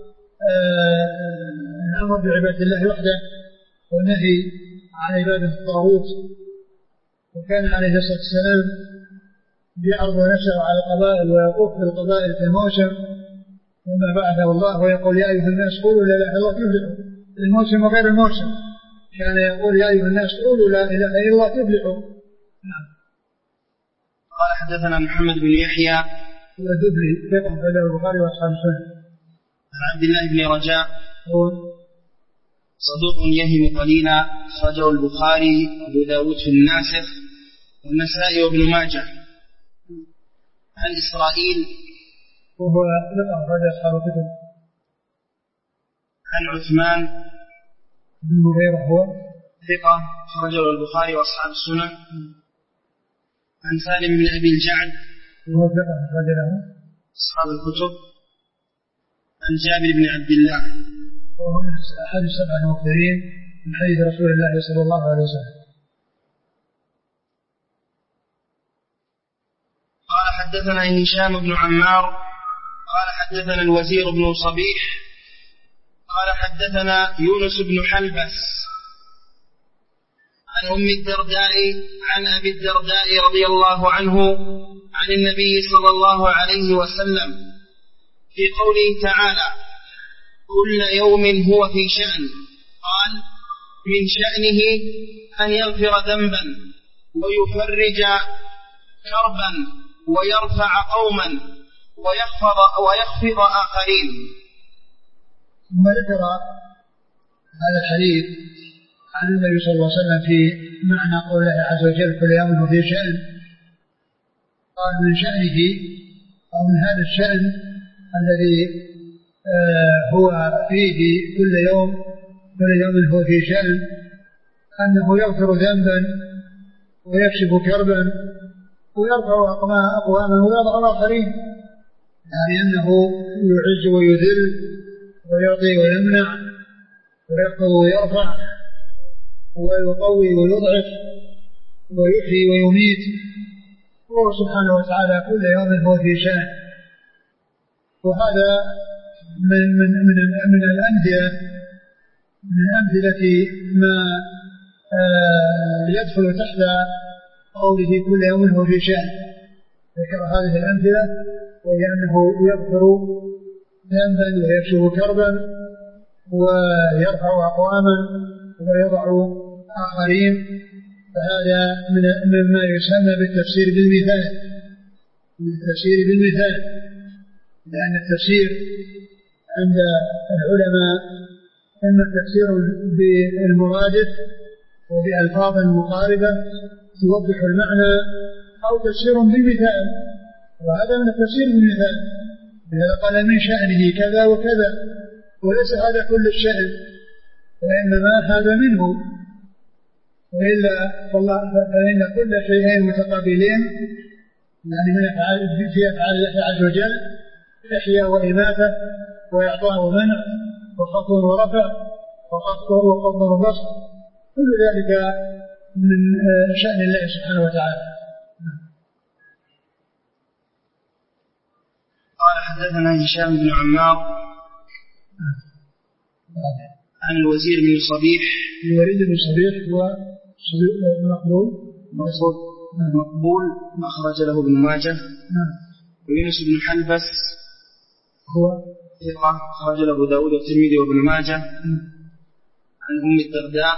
الأمر بعبادة الله وحده والنهي عن عبادة الطاغوت. وكان عليه الصلاة والسلام يعرض نفسه على القبائل ويطوف بالقبائل في الموسم وما بعده الله ويقول يا أيها الناس قولوا لا إله إلا الله تفلحوا، الموسم وغير الموسم كان يقول يا أيها الناس قولوا لا إله إلا الله تفلحوا. قال حدثنا محمد بن يحيى ودبلي ثقة أخرجه البخاري وأصحاب السنن. عن عبد الله بن رجاء صدوق يهم قليلا، أخرجه البخاري وأبو داود في الناسخ والنسائي وابن ماجه. عن إسرائيل وهو أخرج أصحاب الكتب. عن عثمان بن مغيرة هو ثقة، أخرجه البخاري وأصحاب السنن. عن سالم بن أبي الجعد وهو ثقة، أخرج له أصحاب الكتب. عن جابر بن عبد الله وهو من أحد السبعة المكثرين من حديث رسول الله صلى الله عليه وسلم. قال حدثنا هشام بن عمار قال حدثنا الوزير بن صبيح قال حدثنا يونس بن حلبس عن أم الدرداء عن أبي الدرداء رضي الله عنه عن النبي صلى الله عليه وسلم في قوله تعالى كل يوم هو في شأن، قال من شأنه أن يغفر ذنبا ويفرج كربا ويرفع قوما ويخفض آخرين. ثم ذكر هذا الحديث عن النبي صلى الله عليه وسلم في معنى قول الله عز وجل كل يوم هو في شأن. قال من شأنه أو من هذا الشأن الذي هو فيه كل يوم هو في شأن أنه يغفر ذنبا ويكشف كربا ويرفع أقواما ويضع آخرين، يعني أنه يعز ويذل ويعطي ويمنع ويخفض ويرفع ويقوي ويضعف ويحيي ويميت، وهو سبحانه وتعالى كل يوم هو في شأن. وهذا من الأمثلة ما يدخل تحت قوله كل يوم هو في شأن. ذكر هذه الأمثلة وهي أنه يغفر ذنبا ويكشف كربا ويرفع أقواما ويضع آخرين، فهذا مما يسمى بالتفسير بالمثال، لأن التفسير عند العلماء إما تفسير بالمرادف وبألفاظ مقاربة توضح المعنى أو تفسير بالمثال، وهذا من التفسير بالمثال. إذا قال من شأنه كذا وكذا وليس هذا كل الشأن وإنما هذا منه، وإلا فإن كل شيئين متقابلين، يعني من في أفعال الله عز وجل إحياء وإماتة وإعطاء ومنع وخفض ورفع وقبض وبسط، كل ذلك من شأن الله سبحانه وتعالى. قال حدثنا هشام بن عمار عن الوزير بن صبيح. الوليد بن صبيح هو مقبول أخرج له ابن ماجه. ويونس بن حلبس هو ثقة أخرج له أبو داود والترمذي وابن ماجه. عن أم الدرداء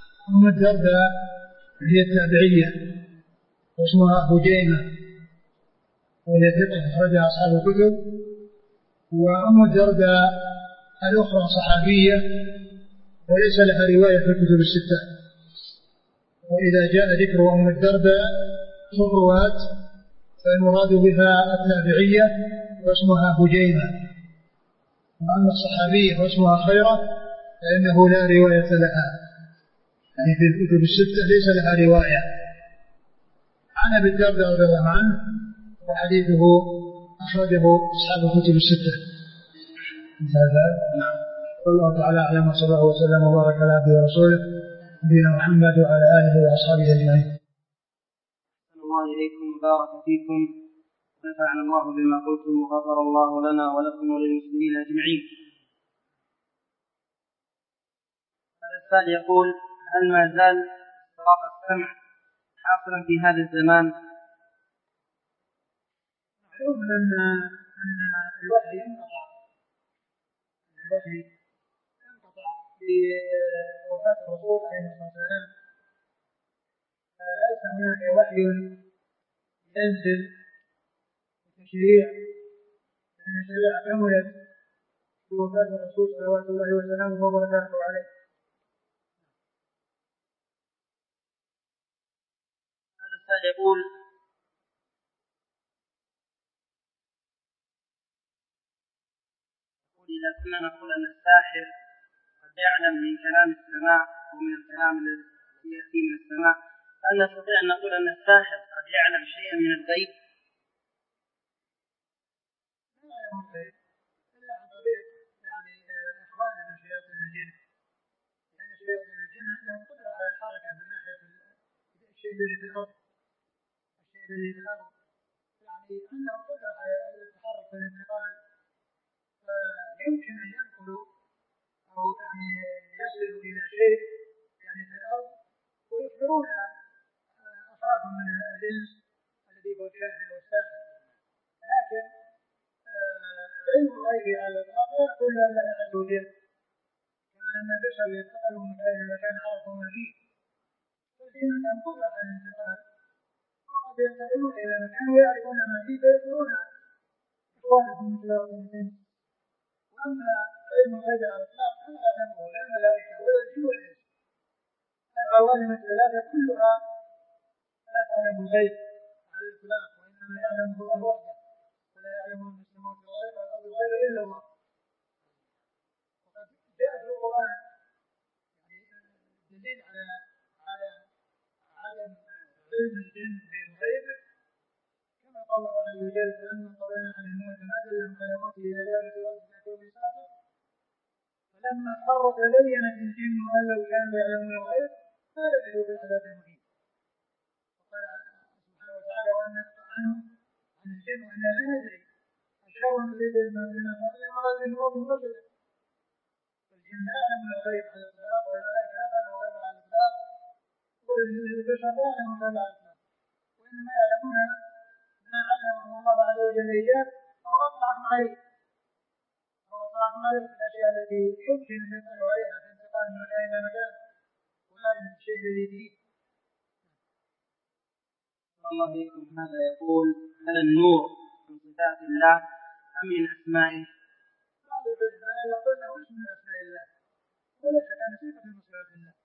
هي التابعية واسمها هجيمة وهي ثقة أخرجها أصحاب الكتب. وأم الدرداء الأخرى صحابية وليس لها رواية في الكتب الستة، وإذا جاء ذكر أم الدرداء في الرواة فالمراد بها التابعية واسمها هجيمة، وأما الصحابية واسمها خيرة فإنه لا رواية لها، يعني في الكتب الستة ليس لها رواية. عن أبي الدرداء رضي الله عنه وحديثه أخرجه أصحاب الكتب الستة. نعم. والله تعالى أعلم، وصلى الله وسلم وبارك على عبده ورسوله نبينا محمد وعلى آله وأصحابه أجمعين. أحسن الله إليكم وبارك فيكم، نفعنا الله بما قلتم وغفر الله لنا ولكم وللمسلمين أجمعين. هذا السائل يقول: هل ما زال اضطراب السمع حاصلا في هذا الزمان؟ معلوم أن الوحي انقطع بوفاة الرسول عليه الصلاة والسلام، فليس هناك وحي ينزل بتشريع، لأن الشريعة كملت بوفاة الرسول صلوات الله وسلامه وبركاته عليه. هذا السائل يقول: إذا كنا نقول أن الساحر قد يعلم من كلام السماء ومن الكلام الذي يأتي من السماء، هل نستطيع أن نقول أن الساحر قد يعلم شيئا من الغيب؟ لا يعلم الغيب إلا عن طريق إخوان من شياطين الجن، لأن شياطين الجن عندهم قدرة على الحركة من ناحية الشيء الذي في الأرض، عندهم قدرة على التحرك والانتقال، فيمكن أن ينقلوا أو يصلوا إلى شيء في الأرض ويخبرون أفراد من الإنس الذي هو الكاهن والساحر. لكن علم الغيب على الإطلاق لا يكون إلا لله عز وجل، كما أن البشر ينتقلوا من مكان إلى مكان عرفوا ما فيه، فالجن عندهم قدرة على الانتقال وقد ينتقلون إلى مكان ويعرفون ما فيه فيخبرون إخوانهم من الإنس. وأما علم الغيب على الإطلاق فلا يعلمه لا الملائكة ولا الجن ولا الإنس، العوالم الثلاثة كلها لا تعلم الغيب على الإطلاق، وإنما يعلمه الله وحده، ولا يعلم من السماوات والأرض الغيب إلا الله. وقد جاء في القرآن دليل على عدم علم الجن بالغيب، كما قال الله عز وجل: فلما قضينا على الموت ما دلهم على موته إلا دابة الأرض تأكل من ساته فلما خر تبينت الجن أن لو كانوا يعلمون الغيب ما لبثوا في العذاب المهين. وقال سبحانه وتعالى: وأن نقطع عنهم عن الجن وأننا لا ندري أشر نريد بما فعل أراد بهم رشدا. فالجن لا يعلمون الغيب على الإطلاق، والملائكة لا تعلم الغيب على الإطلاق، والبشر لا يعلمون الغيب على الإطلاق، وإنما يعلمون ما علمهم الله عز وجل إياه أو أطلعهم عليه في الأشياء التي يمكن أن يطلعوا عليها في انتقال من مكان إلى مكان، وهذا الشيء الذي فيه. الله عليكم. هذا يقول: هل النور من صفات الله أم من أسمائه؟ بعض العلماء يقول أنه اسم من أسماء الله، وليس كان صفة من صفات الله.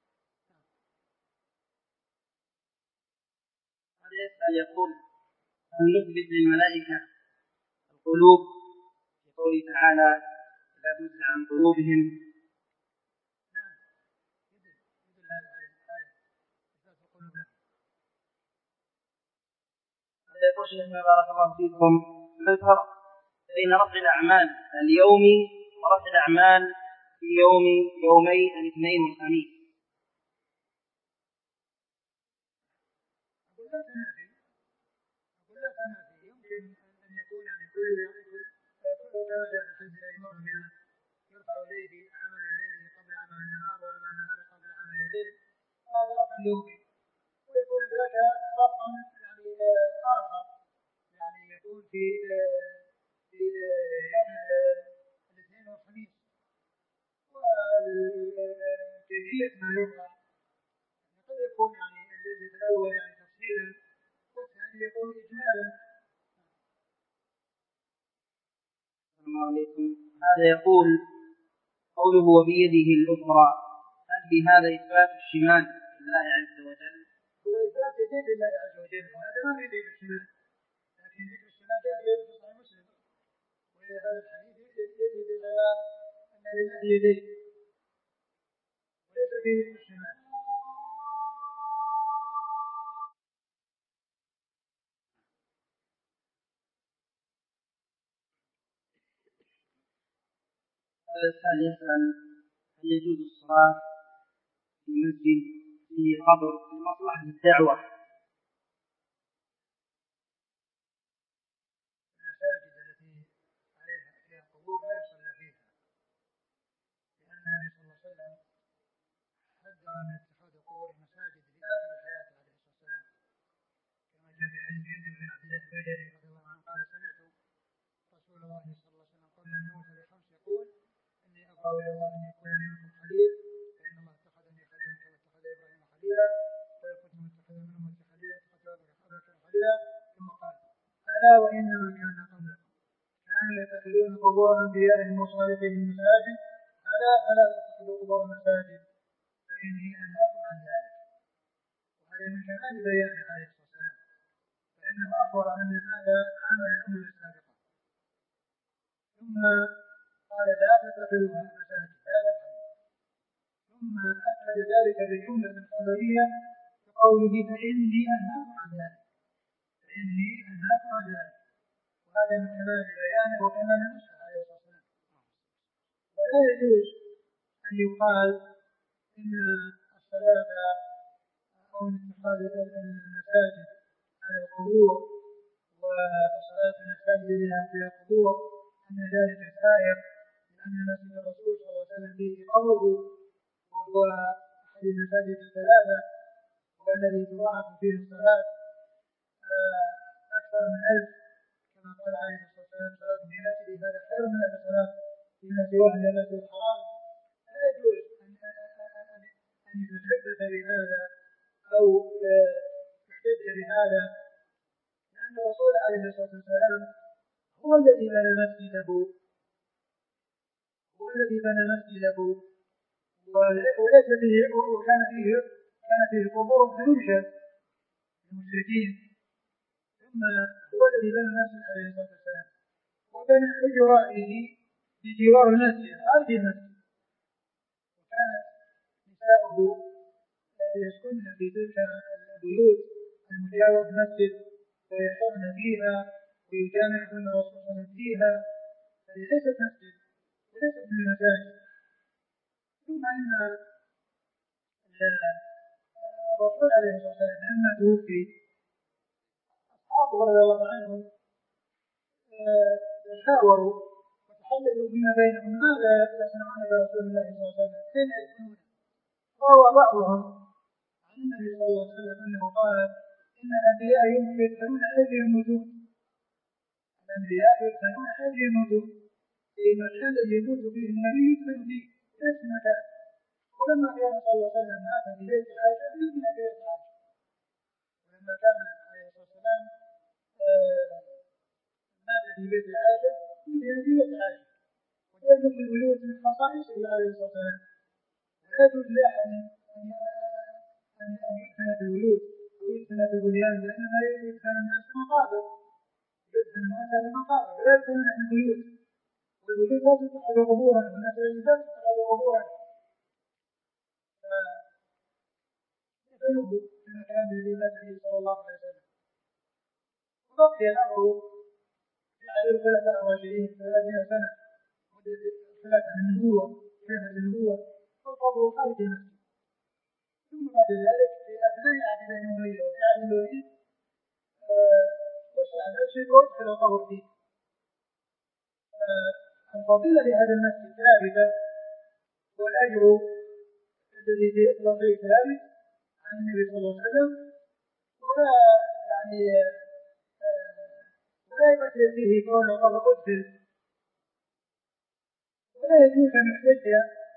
هذا يسأل يقول: هل نثبت للملائكة القلوب في قوله تعالى: لا تنزع عن قلوبهم؟ هذا يقول: شيخنا بارك الله فيكم، ما الفرق بين رفع الأعمال اليومي ورفع الأعمال في يومي الاثنين والخميس؟ أقول لا تنافي، يمكن أن يكون كل درجة في الحج الأيمر منها يرفع إليه عمل الليل قبل عمل النهار وعمل النهار قبل عمل الليل، هذا رفع يومي، ويكون ذاك رفع آخر يكون في يوم الاثنين والخميس. وكيفية ما يرفع قد يكون الجزء الأول تفصيلا، والثاني يكون إجمالا. السلام عليكم. هذا يقول: قوله وبيده الأخرى، هل في هذا إثبات الشمال لله عز وجل؟ هو إثبات يد الله عز وجل، وهذا ما في ذكر الشمال، لكن ذكر الشمال جاء في صحيح مسلم، وهذا الحديث يدل على أن لله يديه وليس في ذكر الشمال. هذا السائل يسأل: هل يجوز الصلاة في مسجد فيه قبر لمصلحة الدعوة. المساجد التي عليها فيها قبور لا يصلى فيها، لأن النبي صلى الله عليه وسلم حذر من اتخاذ قبور المساجد في آخر حياته عليه الصلاة والسلام، كما جاء في حديث جندب بن عبد الله البجلي رضي الله عنه قال: سمعت رسول الله صلى الله عليه وسلم قبل أن يموت بخمس يقول: إني أبرأ إلى الله أن يكون لي منكم خليل، فإن الله اتخذني خليلا كما اتخذ إبراهيم خليلا، وإن كنت متخذا من أمتي خليلا اتخذت أبا خليلا. ثم قال: ألا وإن من كان قبلكم كانوا يتخذون قبور أنبيائهم وصالحهم مساجد، ألا فلا تتخذوا قبور مساجد فإني أنهاكم عن ذلك. وهذا من كمال بيانه عليه الصلاة والسلام، فإنه أخبر أن هذا عمل الأمم السابقة. ثم قال: لا تتخذوها مساجد، لا تفعلوا. ثم أكد ذلك بجملة خبرية بقوله: فإني أنهاكم عن ذلك، فإني أنهاكم عن ذلك. وهذا من كمال بيانه وكمال نصحه عليه الصلاة والسلام. ولا يجوز أن يقال إن الصلاة أو اتخاذ المساجد على القبور وصلاة المساجد لها فيها قبور أن ذلك سائر، لأن مسجد الرسول صلى الله عليه وسلم فيه قبره، وهو أحد المساجد الثلاثة، والذي تضاعف فيه الصلاة أكثر من 1000، كما قال عليه الصلاة والسلام: صلاة في مسجد هذا خير من 1000 صلاة فيما سواه إلى المسجد الحرام. لا يجوز أن يتحدث بهذا أو يحتج بهذا، لأن الرسول عليه الصلاة والسلام هو الذي بنى مسجده، وليس فيه، وكان فيه قبور تنشد للمشركين، ثم هو الذي بنى المسجد عليه الصلاة والسلام، وبنى حجراته بجوار المسجد خارج المسجد، وكانت نساؤه يسكن في تلك البيوت المجاورة المسجد ويحضرن فيها ويجامعون الرسول صلى الله عليه وسلم فيها، فهي ليست مسجد وليست من المساجد. ثم إن الرسول عليه الصلاة والسلام لما توفي أصحابه رضي الله عنهم تشاوروا وتحدثوا فيما بينهم: ماذا يصنعون برسول الله صلى الله عليه وسلم؟ فين يدفنونه؟ روى بعضهم عن النبي صلى الله عليه وسلم أنه قال: إن الأنبياء يدفنون حيث يموتون، الأنبياء يدفنون حيث يموتون، لأن الحال الذي يموت فيه النبي يدفن فيه في نفس المكان. ولما كان صلى الله عليه وسلم مات في بيت عائشة دفن في بيت عائشة، ولما كان عليه الصلاة والسلام مات في بيت عائشة دفن في بيت عائشة. وجدوا في البيوت من خصائصه عليه الصلاة والسلام، ولا يجوز لأحد أن يدفن في البيوت ويدفن في البنيان، وإنما يدفن الناس في مقابر، يدفن الناس في مقابر ولا يدفنون في البيوت، والبيوت لا تتخذ قبورا والمساجد لا تتخذ قبورا. فدفنوه في المكان الذي مات فيه صلى الله عليه وسلم. وبقي الأمر في عهد الخلفاء الراشدين 30 سنة، مدة خلافة النبوة، والقبر خارج المسجد. ثم بعد ذلك في أثناء عهد بني أمية وفي عهد الوليد وسع المسجد وادخل القبر فيه. الفضيلة لهذا المسجد ثابتة، والأجر الذي في إطلاقه ثابت عن النبي صلى الله عليه وسلم، ولا يمثل فيه كون القبر أدخل، ولا يجوز أن يحتج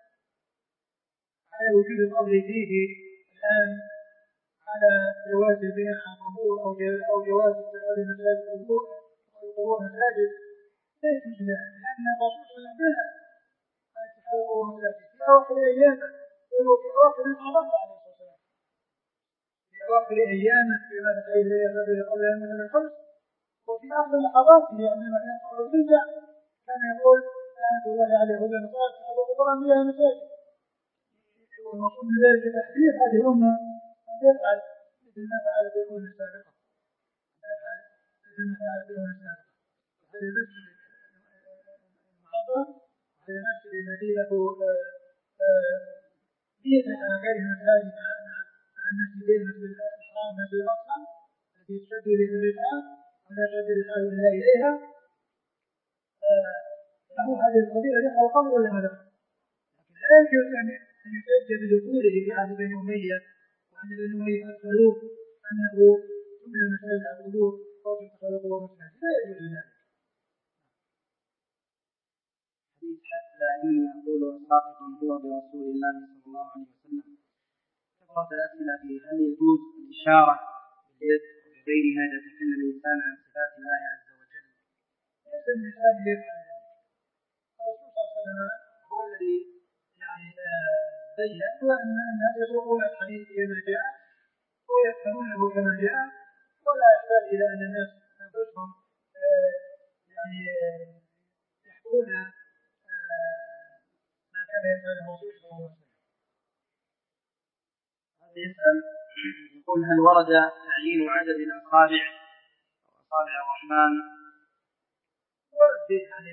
على وجود القبر فيه الآن على جواز البناء على القبور أو جواز اتخاذ المساجد قبور مساجد. لا يجوز ذلك، لأن الرسول صلى الله عليه وسلم على اتخاذ قبور مساجد في أواخر أيامه، وفي أواخر الحرام عليه الصلاة والسلام، في أواخر أيامه فيما تخيل لي الرجل قبل أن يموت من خمس، وفي آخر لحظاته عندما كان قبل البدع كان يقول: لعنة الله عليه هدى النصارى اتخذوا قبورا بها مساجد. والمقصود من ذلك تحذير هذه الأمة أن تفعل مثل ما فعلت الأمم السابقة، هذا المسجد المعظم، هذا المسجد الذي له هي كلمة هذه مع الناس كلمة الإحرام مثل الأصل التي تشد إليها الرحال ولا تشد الرحال إلا إليها له هذه القضية له قول ولا ما له؟ لكن لا يجوز أن يحتج بدخوله في عهد بني أمية وأن بني أمية أدخلوه أنه جملة مسألة القبور أو تتخلقوا مسألة لا يجوز ذلك. حديث حتى إني أقول ساقط هو برسول الله صلى الله عليه وسلم. كثرة الأسئلة في هل يجوز الإشارة باليد وبغيرها إذا تكلم الإنسان عن صفات الله عز وجل؟ ليس الإنسان يفعل ذلك. الرسول صلى الله عليه وسلم هو الذي بين وأن الناس يسوقون الحديث كما جاء ويفهمونه كما جاء ولا يحتاج إلى أن الناس أنفسهم يحكون ما كان يفعله الرسول صلى الله عليه وسلم. هذا يسأل يقول هل ورد تعيين عدد الأصابع أصابع الرحمن؟ ورد فيه يعني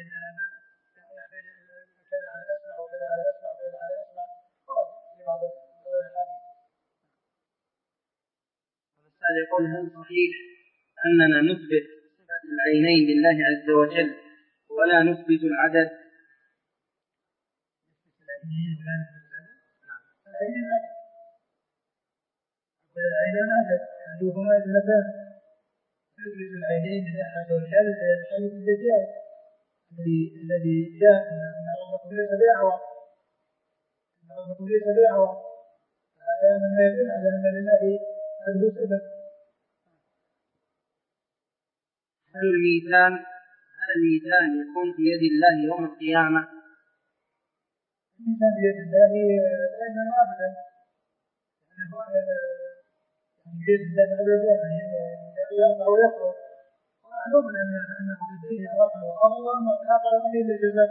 كذا على الأسمع وكذا على الأسمع وكذا على الأسمع ورد في بعض الحديث. السائل يقول هل صحيح أننا نثبت صفة العينين لله عز وجل ولا نثبت العدد؟ العينان عدد عندهما اذنتان يثبت العينين لله عز وجل الحديث الدجال الذي جاء ان ربكم ليس بأعور هذا مما يدل على ان لله هذه صفه. هل الميزان يكون في يد الله يوم القيامة؟ الميزان بيد الله دائما وابدا بيد الله ابدا يرفع ويخرج ومعلوم انه في الدنيا رفع وخفض وفي الاخره قليل الجزاء.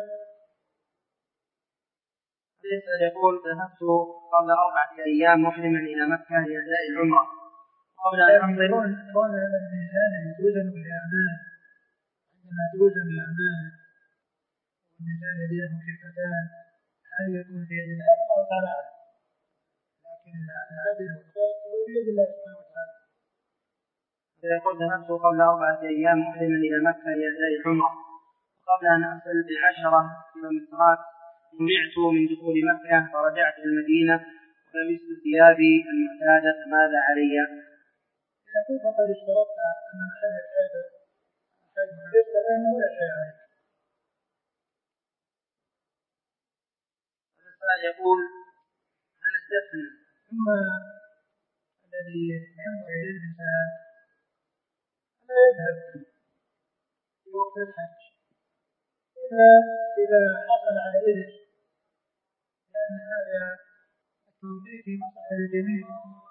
يسأل يقول ذهبت قبل 4 أيام محرما إلى مكة لأداء العمرة قبل أن أمضي. كون الميزان يوزن بالأعمال عندما توزن الأعمال والميزان يديه كفتان هل يكون في يد الله أو تعالى؟ لكن العدل والقسط هو بيد الله سبحانه وتعالى. يقول ذهبت قبل 4 أيام محرما إلى مكة لأداء العمرة قبل أن أصل ب10 كيلومترات منعت من دخول مكة فرجعت المدينة ولبست ثيابي المعتادة فماذا علي؟ إذا كنت قد اشترطت أن محل الحيض محدثة فإنه لا شيء عليك. السائل يقول هل الدفن ثم الذي ينبغي للإنسان لا يذهب في وقت الحج إذا حصل على إذن لأن هذا التوقيت مصلحة للجميع